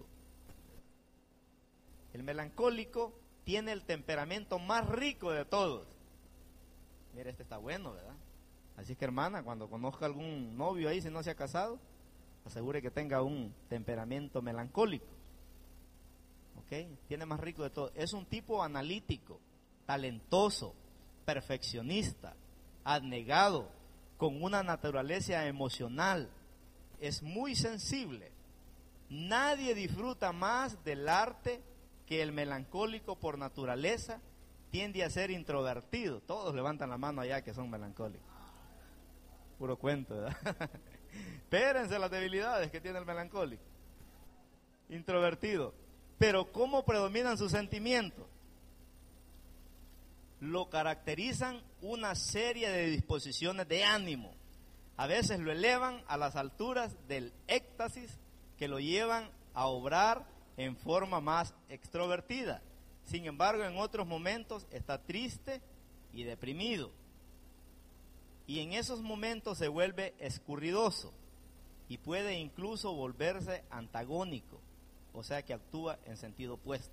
El melancólico tiene el temperamento más rico de todos. Mira, este está bueno, ¿verdad? Así que, hermana, cuando conozca algún novio ahí, si no se ha casado, asegure que tenga un temperamento melancólico. ¿Ok? Tiene más rico de todo. Es un tipo analítico, talentoso, perfeccionista, abnegado, con una naturaleza emocional. Es muy sensible. Nadie disfruta más del arte que el melancólico por naturaleza. Tiende a ser introvertido. Todos levantan la mano allá que son melancólicos. Puro cuento, ¿verdad? Espérense las debilidades que tiene el melancólico. Introvertido. Pero ¿cómo predominan sus sentimientos? Lo caracterizan una serie de disposiciones de ánimo. A veces lo elevan a las alturas del éxtasis que lo llevan a obrar en forma más extrovertida. Sin embargo, en otros momentos está triste y deprimido. Y en esos momentos se vuelve escurridoso y puede incluso volverse antagónico, o sea que actúa en sentido opuesto.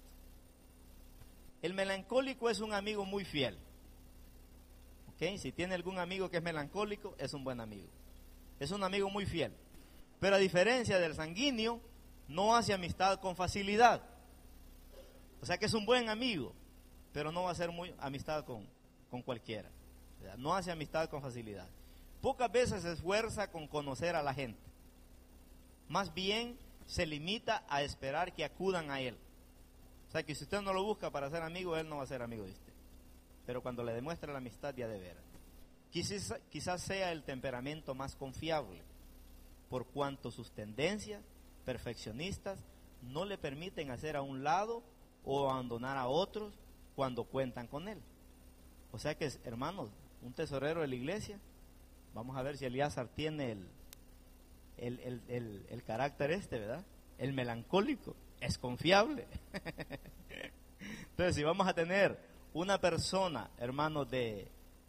El melancólico es un amigo muy fiel. ¿Ok? Si tiene algún amigo que es melancólico, es un buen amigo. Es un amigo muy fiel. Pero a diferencia del sanguíneo, no hace amistad con facilidad. O sea que es un buen amigo, pero no va a hacer muy amistad con, con cualquiera. O sea, no hace amistad con facilidad. Pocas veces se esfuerza con conocer a la gente. Más bien se limita a esperar que acudan a él. O sea que si usted no lo busca para ser amigo, él no va a ser amigo de usted. Pero cuando le demuestre la amistad, ya de veras. Quizás, quizás sea el temperamento más confiable, por cuanto sus tendencias perfeccionistas no le permiten hacer a un lado o abandonar a otros cuando cuentan con él. O sea que, hermanos, un tesorero de la iglesia, vamos a ver si Elíasar tiene el, el, el, el, el carácter este, ¿verdad? El melancólico, es confiable. Entonces, si vamos a tener una persona, hermanos, de,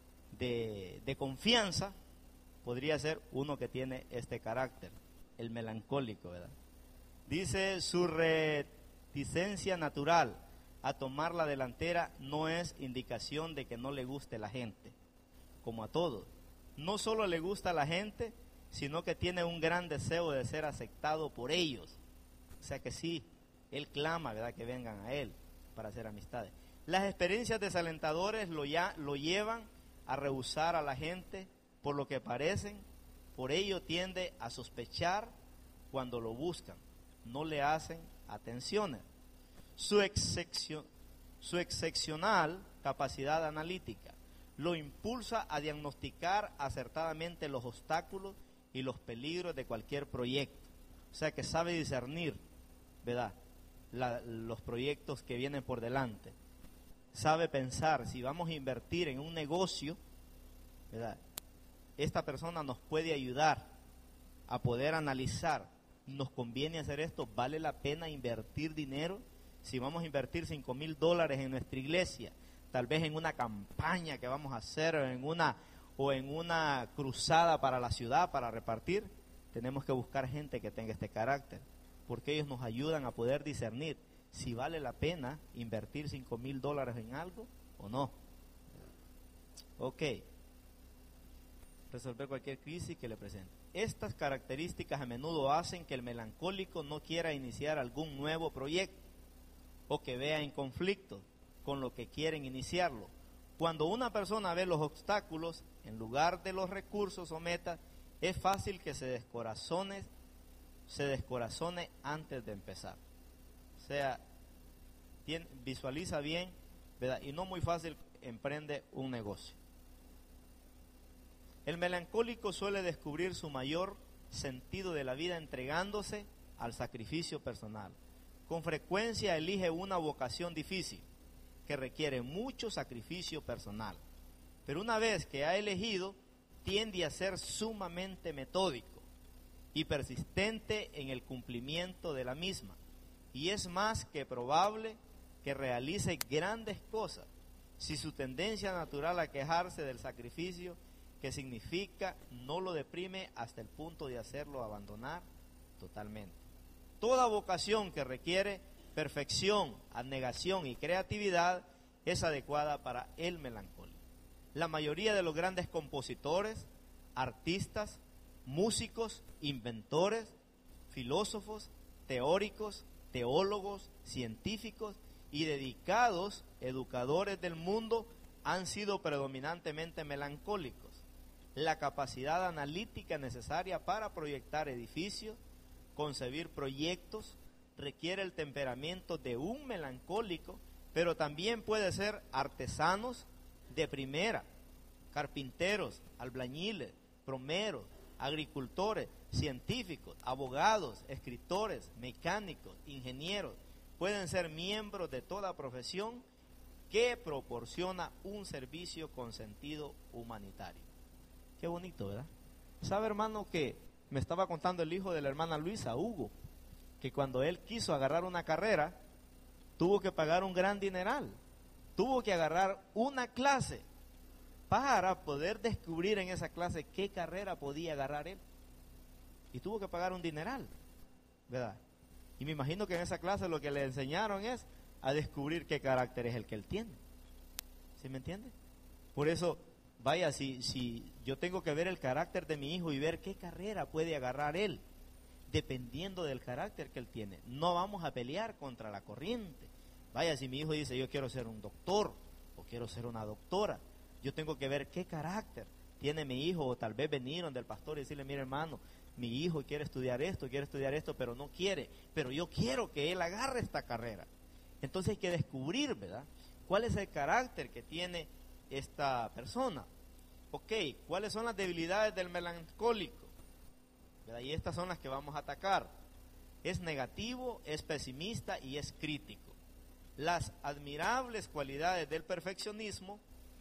de, de confianza, podría ser uno que tiene este carácter, el melancólico, ¿verdad? Dice, su reticencia natural a tomar la delantera no es indicación de que no le guste la gente, como a todos. No solo le gusta a la gente, sino que tiene un gran deseo de ser aceptado por ellos. O sea que sí, él clama, ¿verdad?, que vengan a él para hacer amistades. Las experiencias desalentadoras lo, ya, lo llevan a rehusar a la gente por lo que parecen, por ello tiende a sospechar cuando lo buscan, no le hacen atenciones. Su, excepcio, su excepcional capacidad analítica lo impulsa a diagnosticar acertadamente los obstáculos y los peligros de cualquier proyecto. O sea que sabe discernir, ¿verdad?, La, los proyectos que vienen por delante. Sabe pensar, si vamos a invertir en un negocio, ¿verdad?, esta persona nos puede ayudar a poder analizar, ¿nos conviene hacer esto? ¿Vale la pena invertir dinero? Si vamos a invertir cinco mil dólares en nuestra iglesia, tal vez en una campaña que vamos a hacer, o en una, o en una cruzada para la ciudad, para repartir, tenemos que buscar gente que tenga este carácter, porque ellos nos ayudan a poder discernir si vale la pena invertir cinco mil dólares en algo o no. Ok. Resolver cualquier crisis que le presente. Estas características a menudo hacen que el melancólico no quiera iniciar algún nuevo proyecto o que vea en conflicto con lo que quieren iniciarlo. Cuando una persona ve los obstáculos en lugar de los recursos o metas, es fácil que se descorazone, se descorazone antes de empezar. O sea, tiene, visualiza bien, ¿verdad? Y no muy fácil emprende un negocio. El melancólico suele descubrir su mayor sentido de la vida entregándose al sacrificio personal. Con frecuencia elige una vocación difícil que requiere mucho sacrificio personal. Pero una vez que ha elegido, tiende a ser sumamente metódico y persistente en el cumplimiento de la misma. Y es más que probable que realice grandes cosas si su tendencia natural a quejarse del sacrificio que significa no lo deprime hasta el punto de hacerlo abandonar totalmente. Toda vocación que requiere perfección, abnegación y creatividad es adecuada para el melancólico. La mayoría de los grandes compositores, artistas, músicos, inventores, filósofos, teóricos, teólogos, científicos y dedicados educadores del mundo han sido predominantemente melancólicos. La capacidad analítica necesaria para proyectar edificios, concebir proyectos, requiere el temperamento de un melancólico, pero también puede ser artesanos de primera, carpinteros, albañiles, plomeros, agricultores, científicos, abogados, escritores, mecánicos, ingenieros. Pueden ser miembros de toda profesión que proporciona un servicio con sentido humanitario. Qué bonito, ¿verdad? ¿Sabe, hermano, que me estaba contando el hijo de la hermana Luisa, Hugo, que cuando él quiso agarrar una carrera, tuvo que pagar un gran dineral, tuvo que agarrar una clase para poder descubrir en esa clase qué carrera podía agarrar él, y tuvo que pagar un dineral, ¿verdad? Y me imagino que en esa clase lo que le enseñaron es a descubrir qué carácter es el que él tiene. ¿Sí me entiende? Por eso, vaya, si, si yo tengo que ver el carácter de mi hijo y ver qué carrera puede agarrar él, dependiendo del carácter que él tiene. No vamos a pelear contra la corriente. Vaya, si mi hijo dice, yo quiero ser un doctor o quiero ser una doctora, yo tengo que ver qué carácter tiene mi hijo, o tal vez venir donde el pastor y decirle, mire, hermano, mi hijo quiere estudiar esto, quiere estudiar esto, pero no quiere, pero yo quiero que él agarre esta carrera. Entonces hay que descubrir, ¿verdad?, cuál es el carácter que tiene esta persona. Ok, ¿cuáles son las debilidades del melancólico? ¿Verdad? Y estas son las que vamos a atacar. Es negativo, es pesimista y es crítico. Las admirables cualidades del perfeccionismo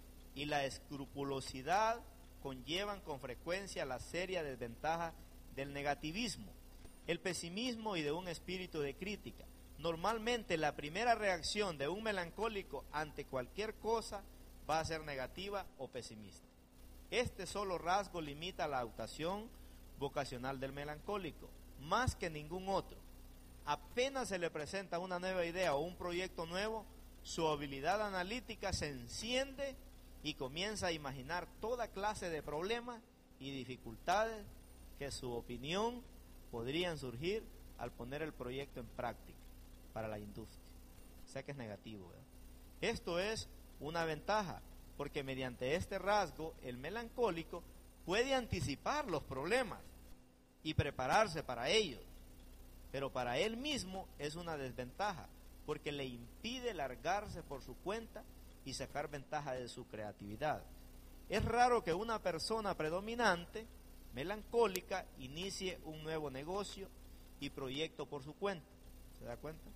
y la escrupulosidad conllevan con frecuencia la seria desventaja del negativismo, el pesimismo y de un espíritu de crítica. Normalmente la primera reacción de un melancólico ante cualquier cosa va a ser negativa o pesimista. Este solo rasgo limita la actuación vocacional del melancólico, más que ningún otro. Apenas se le presenta una nueva idea o un proyecto nuevo, su habilidad analítica se enciende y comienza a imaginar toda clase de problemas y dificultades que su opinión podrían surgir al poner el proyecto en práctica para la industria. O sea que es negativo, ¿verdad? Esto es una ventaja, porque mediante este rasgo el melancólico puede anticipar los problemas y prepararse para ellos, pero para él mismo es una desventaja, porque le impide largarse por su cuenta y sacar ventaja de su creatividad. Es raro que una persona predominante, melancólica, inicie un nuevo negocio y proyecto por su cuenta. ¿Se da cuenta?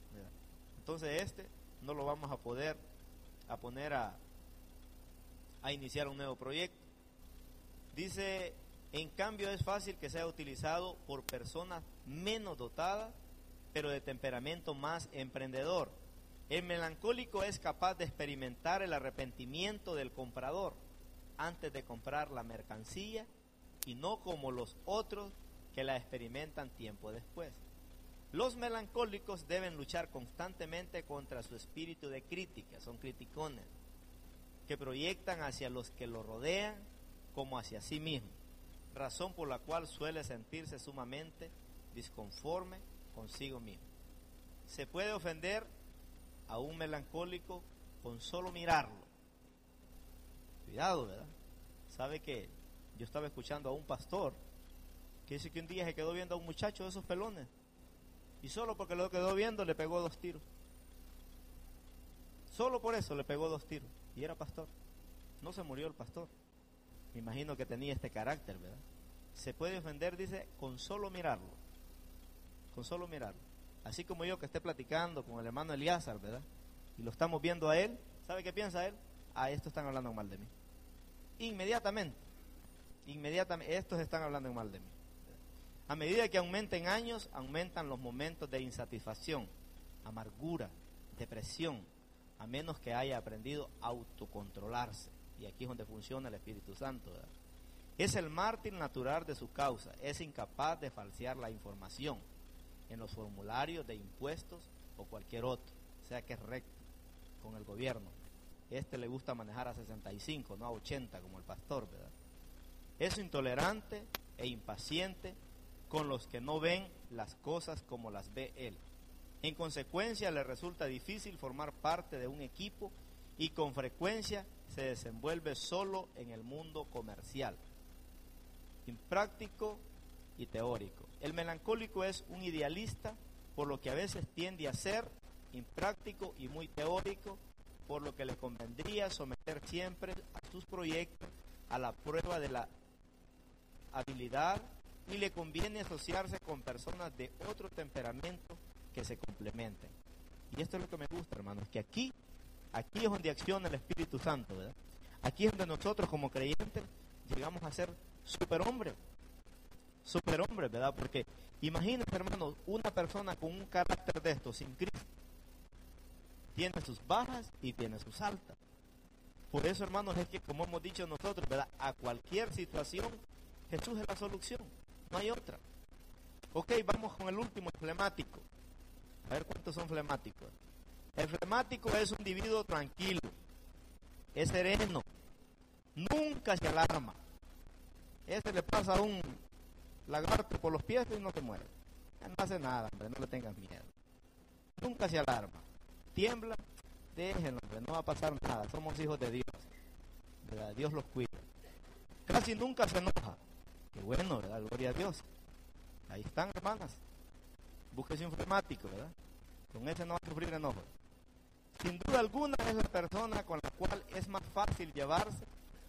Entonces este no lo vamos a poder a poner a, a iniciar un nuevo proyecto. Dice, en cambio es fácil que sea utilizado por personas menos dotadas, pero de temperamento más emprendedor. El melancólico es capaz de experimentar el arrepentimiento del comprador antes de comprar la mercancía y no como los otros que la experimentan tiempo después. Los melancólicos deben luchar constantemente contra su espíritu de crítica, son criticones, que proyectan hacia los que lo rodean como hacia sí mismos, razón por la cual suele sentirse sumamente disconforme consigo mismo. Se puede ofender a un melancólico con solo mirarlo. Cuidado, ¿verdad? ¿Sabe que yo estaba escuchando a un pastor que dice que un día se quedó viendo a un muchacho de esos pelones y solo porque lo quedó viendo le pegó dos tiros? Solo por eso le pegó dos tiros y era pastor. No se murió el pastor. Me imagino que tenía este carácter, ¿verdad? Se puede ofender, dice, con solo mirarlo. Con solo mirarlo. Así como yo que esté platicando con el hermano Elíasar, ¿verdad? Y lo estamos viendo a él, ¿sabe qué piensa él? Ah, estos están hablando mal de mí. Inmediatamente, inmediatamente, estos están hablando mal de mí. A medida que aumenten años, aumentan los momentos de insatisfacción, amargura, depresión, a menos que haya aprendido a autocontrolarse. Y aquí es donde funciona el Espíritu Santo, ¿verdad? Es el mártir natural de su causa, es incapaz de falsear la información en los formularios de impuestos o cualquier otro, sea que es recto con el gobierno. Este le gusta manejar a sesenta y cinco, no a ochenta como el pastor, ¿verdad? Es intolerante e impaciente con los que no ven las cosas como las ve él. En consecuencia, le resulta difícil formar parte de un equipo y con frecuencia se desenvuelve solo en el mundo comercial, impráctico y teórico. El melancólico es un idealista, por lo que a veces tiende a ser impráctico y muy teórico, por lo que le convendría someter siempre a sus proyectos a la prueba de la habilidad, y le conviene asociarse con personas de otro temperamento que se complementen. Y esto es lo que me gusta, hermanos, que aquí, aquí es donde acciona el Espíritu Santo, ¿verdad? Aquí es donde nosotros como creyentes llegamos a ser superhombres, superhombres, ¿verdad? Porque imagínense, hermanos, una persona con un carácter de esto, sin Cristo, tiene sus bajas y tiene sus altas. Por eso, hermanos, es que como hemos dicho nosotros, ¿verdad? A cualquier situación, Jesús es la solución, no hay otra. Ok, vamos con el último, el flemático. A ver cuántos son flemáticos. El flemático es un individuo tranquilo, es sereno, nunca se alarma. Ese le pasa a un lagarto por los pies y no se muere. No hace nada, hombre, no le tengas miedo. Nunca se alarma. Tiembla, déjenlo, hombre, no va a pasar nada. Somos hijos de Dios, ¿verdad? Dios los cuida. Casi nunca se enoja. Qué bueno, ¿verdad? Gloria a Dios. Ahí están, hermanas. Búsquese un flemático, ¿verdad? Con ese no va a sufrir enojo. Sin duda alguna es la persona con la cual es más fácil llevarse.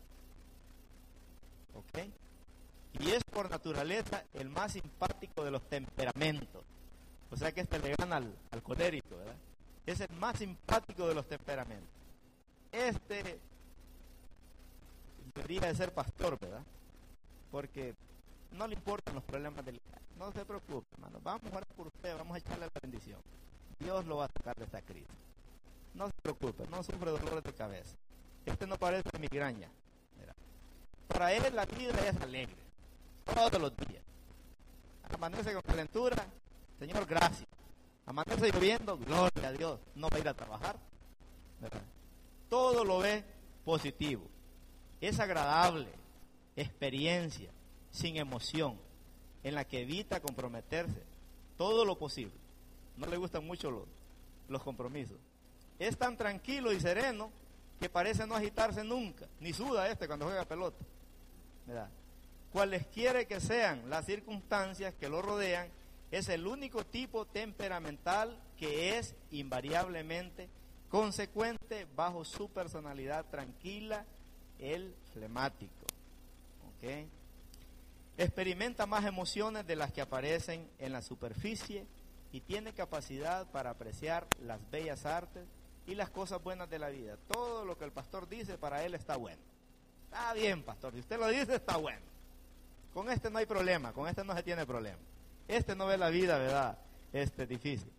¿Ok? Y es por naturaleza el más simpático de los temperamentos. O sea que este le gana al, al colérico, ¿verdad? Es el más simpático de los temperamentos. Este debería de ser pastor, ¿verdad? Porque no le importan los problemas del... No se preocupe, hermano. Vamos a orar por usted, vamos a echarle la bendición. Dios lo va a sacar de esta crisis. No se preocupe, no sufre dolores de cabeza. Este no parece migraña. Mira. Para él la vida es alegre. Todos los días. Amanece con calentura, Señor, gracias. Amanece lloviendo, gloria a Dios. No va a ir a trabajar. ¿Verdad? Todo lo ve positivo. Es agradable. Experiencia, sin emoción, en la que evita comprometerse todo lo posible. No le gustan mucho los, los compromisos. Es tan tranquilo y sereno que parece no agitarse nunca, ni suda este cuando juega pelota, ¿verdad? Cualesquiera que sean las circunstancias que lo rodean, es el único tipo temperamental que es invariablemente consecuente bajo su personalidad tranquila, el flemático. ¿Okay? Experimenta más emociones de las que aparecen en la superficie y tiene capacidad para apreciar las bellas artes y las cosas buenas de la vida. Todo lo que el pastor dice para él está bueno. Está bien, pastor, si usted lo dice está bueno. Con este no hay problema, con este no se tiene problema. Este no ve la vida, ¿verdad? Este difícil.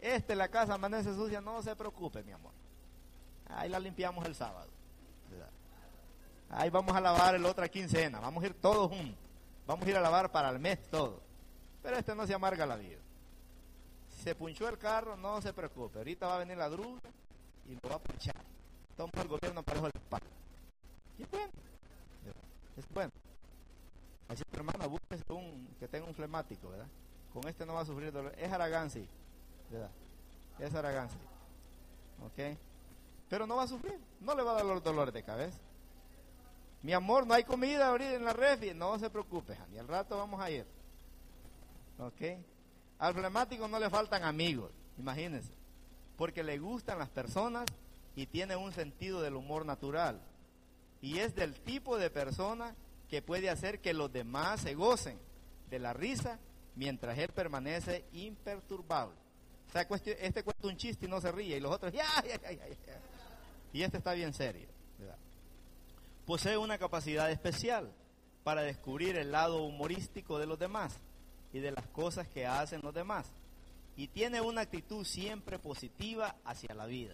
este, la casa amanece sucia, no se preocupe, mi amor. Ahí la limpiamos el sábado. ¿Verdad? Ahí vamos a lavar el otra quincena, vamos a ir todos juntos. Vamos a ir a lavar para el mes todo. Pero este no se amarga la vida. Si se punchó el carro, no se preocupe. Ahorita va a venir la grúa y lo va a punchar. Toma el gobierno parejo el espalda. Y es bueno. Es bueno. Así que, hermana, búsquese un que tenga un flemático, ¿verdad? Con este no va a sufrir dolor. Es Aragansy, ¿verdad? Es Aragansy. ¿Ok? Pero no va a sufrir. No le va a dar los dolores de cabeza. Mi amor, no hay comida ahorita en la refri. No se preocupe, Hani. Al rato vamos a ir. ¿Ok? Al flemático no le faltan amigos. Imagínense. Porque le gustan las personas y tiene un sentido del humor natural. Y es del tipo de persona que puede hacer que los demás se gocen de la risa mientras él permanece imperturbable. O sea, este cuenta un chiste y no se ríe, y los otros, ¡ya, ya, ya, ya! Y este está bien serio, ¿verdad? Posee una capacidad especial para descubrir el lado humorístico de los demás y de las cosas que hacen los demás. Y tiene una actitud siempre positiva hacia la vida.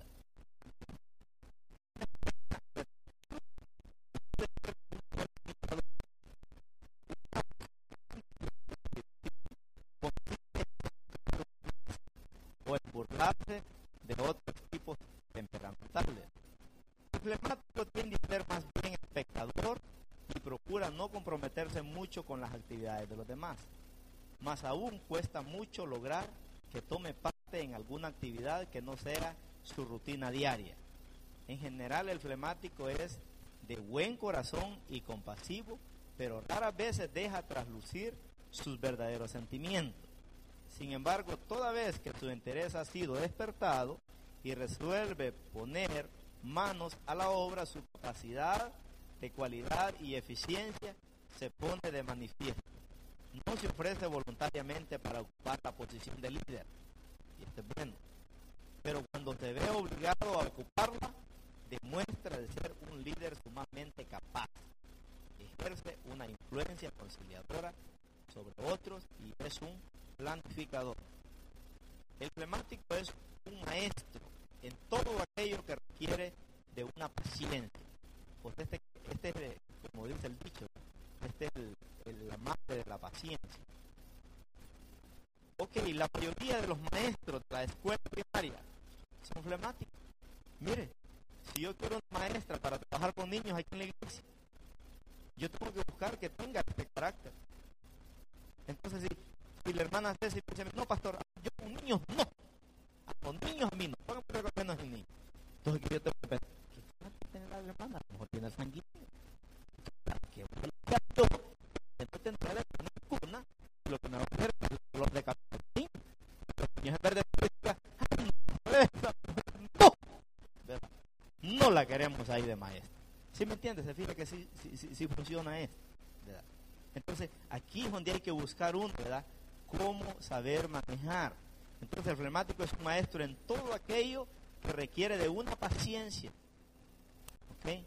O el burlarse de otros tipos temperamentales. El flemático tiende a ser más bien espectador y procura no comprometerse mucho con las actividades de los demás. Más aún cuesta mucho lograr que tome parte en alguna actividad que no sea su rutina diaria. En general, el flemático es de buen corazón y compasivo, pero raras veces deja traslucir sus verdaderos sentimientos. Sin embargo, toda vez que su interés ha sido despertado y resuelve poner manos a la obra, su capacidad de cualidad y eficiencia se pone de manifiesto. No se ofrece voluntariamente para ocupar la posición de líder, y esto es bueno, pero cuando se ve obligado a ocuparla, demuestra de ser un líder sumamente capaz, ejerce una influencia conciliadora sobre otros y es un planificador. El flemático es un maestro en todo aquello que requiere de una paciencia. Pues este, este es, como dice el dicho, este es el, el, la madre de la paciencia. Ok, la mayoría de los maestros de la escuela primaria son flemáticos. Mire, si yo quiero una maestra para trabajar con niños aquí en la iglesia, yo tengo que buscar que tenga este carácter. Entonces, si, si la hermana Ceci dice, no, pastor, yo con niños no, a los niños a mí no, pónganme por lo menos en niños. Entonces, yo tengo que pensar, ¿qué carácter tiene la hermana? A lo mejor tiene el sanguíneo. ¿Qué bueno que yo? Entonces, tendrá la hermana cuna, lo que me va a hacer es el dolor de cabeza. Los niños en vez de no, no la queremos ahí de maestra. ¿Sí me entiendes? Se fija que sí, sí, sí, sí funciona esto, ¿verdad? Entonces, aquí es donde hay que buscar uno, ¿verdad? Cómo saber manejar. Entonces, el flemático es un maestro en todo aquello que requiere de una paciencia. ¿Ok?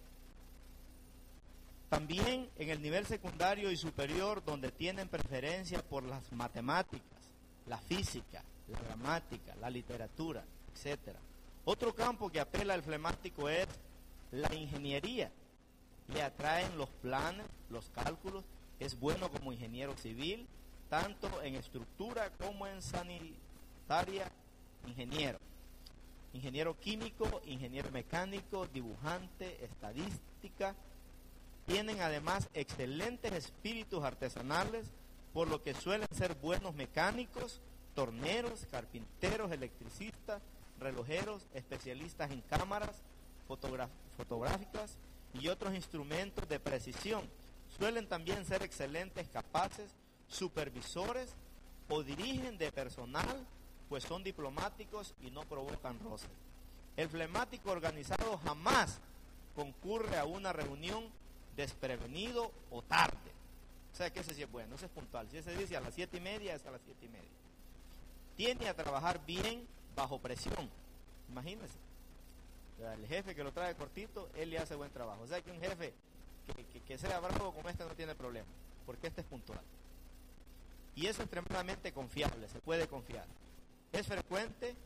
También en el nivel secundario y superior, donde tienen preferencia por las matemáticas, la física, la gramática, la literatura, etcétera. Otro campo que apela al flemático es la ingeniería. Le atraen los planes, los cálculos. Es bueno como ingeniero civil, tanto en estructura como en sanitaria, ingeniero. Ingeniero químico, ingeniero mecánico, dibujante, estadística. Tienen además excelentes espíritus artesanales, por lo que suelen ser buenos mecánicos, torneros, carpinteros, electricistas, relojeros, especialistas en cámaras fotogra- fotográficas y otros instrumentos de precisión. Suelen también ser excelentes, capaces, supervisores o dirigen de personal, pues son diplomáticos y no provocan roces. El flemático organizado jamás concurre a una reunión desprevenido o tarde. O sea que ese sí es bueno, ese es puntual. Si ese dice a las siete y media, es a las siete y media. Tiende a trabajar bien bajo presión. Imagínense. El jefe que lo trae cortito, él le hace buen trabajo. O sea que un jefe que, que, que sea bravo con este no tiene problema, porque este es puntual. Y es extremadamente confiable, se puede confiar. Es frecuente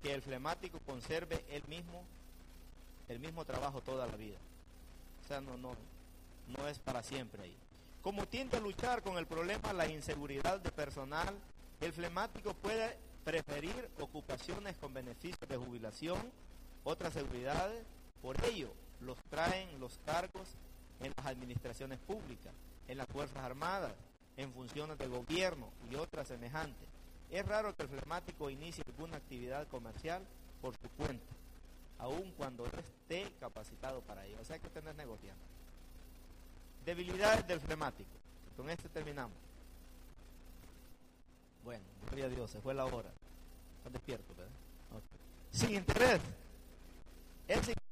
que el flemático conserve el mismo, el mismo trabajo toda la vida. O sea, no, no, no es para siempre ahí. Como tiende a luchar con el problema la inseguridad de personal, el flemático puede preferir ocupaciones con beneficios de jubilación, otras seguridades. Por ello, los traen los cargos en las administraciones públicas, en las Fuerzas Armadas, en funciones de gobierno y otras semejantes. Es raro que el flemático inicie alguna actividad comercial por su cuenta, aun cuando esté capacitado para ello. O sea que usted no es negociante. Debilidades del flemático. Con este terminamos. Bueno, gloria a Dios, se fue la hora. Están despiertos, ¿verdad? Okay. Sin interés. El sin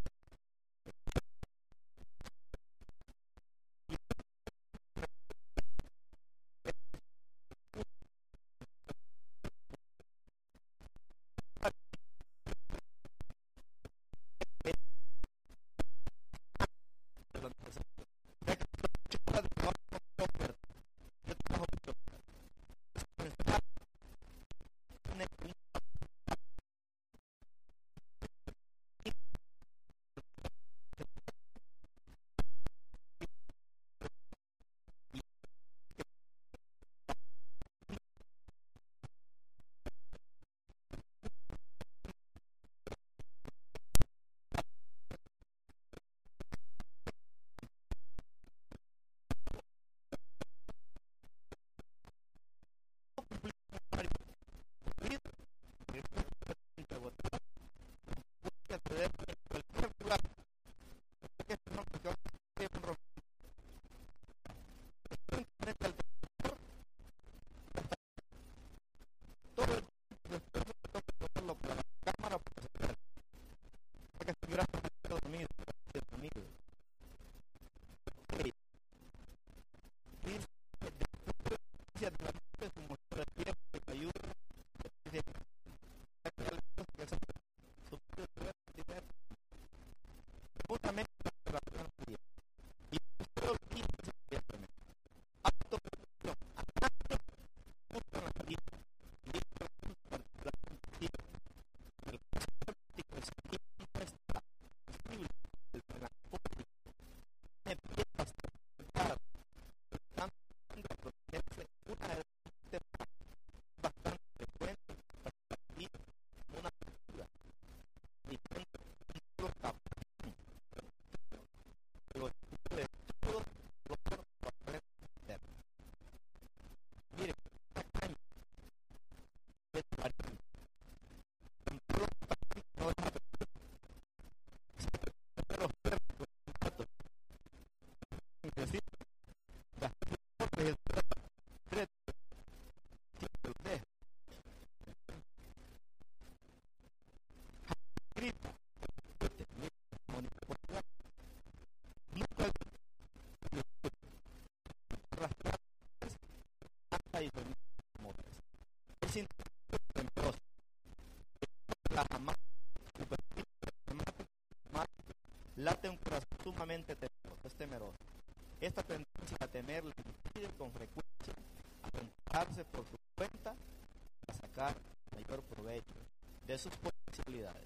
late un corazón sumamente temeroso, es temeroso. Esta tendencia a temer le impide con frecuencia aventarse por su cuenta a sacar mayor provecho de sus posibilidades.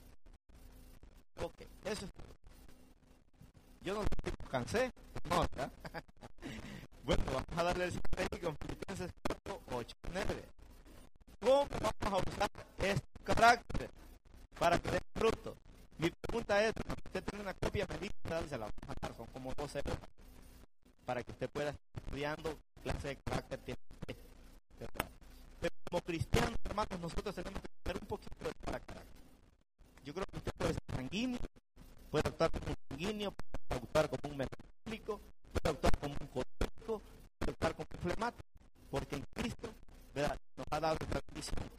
Ok, eso es todo. Yo no sé si me cansé, no, ¿verdad? Bueno, vamos a darle el siguiente con Filipenses cuatro, ocho, nueve. ¿Cómo vamos a usar este carácter para que dé fruto? Mi pregunta es, si usted tiene una copia medida, se la vamos a dar, son como doce horas, para que usted pueda estar estudiando qué clase de carácter tiene usted, ¿verdad? Pero como cristianos, hermanos, nosotros tenemos que tener un poquito de carácter. Yo creo que usted puede ser sanguíneo, puede actuar como un sanguíneo, puede actuar como un melancólico, puede actuar como un colérico, puede actuar como un flemático, porque en Cristo, ¿verdad?, nos ha dado esta bendición.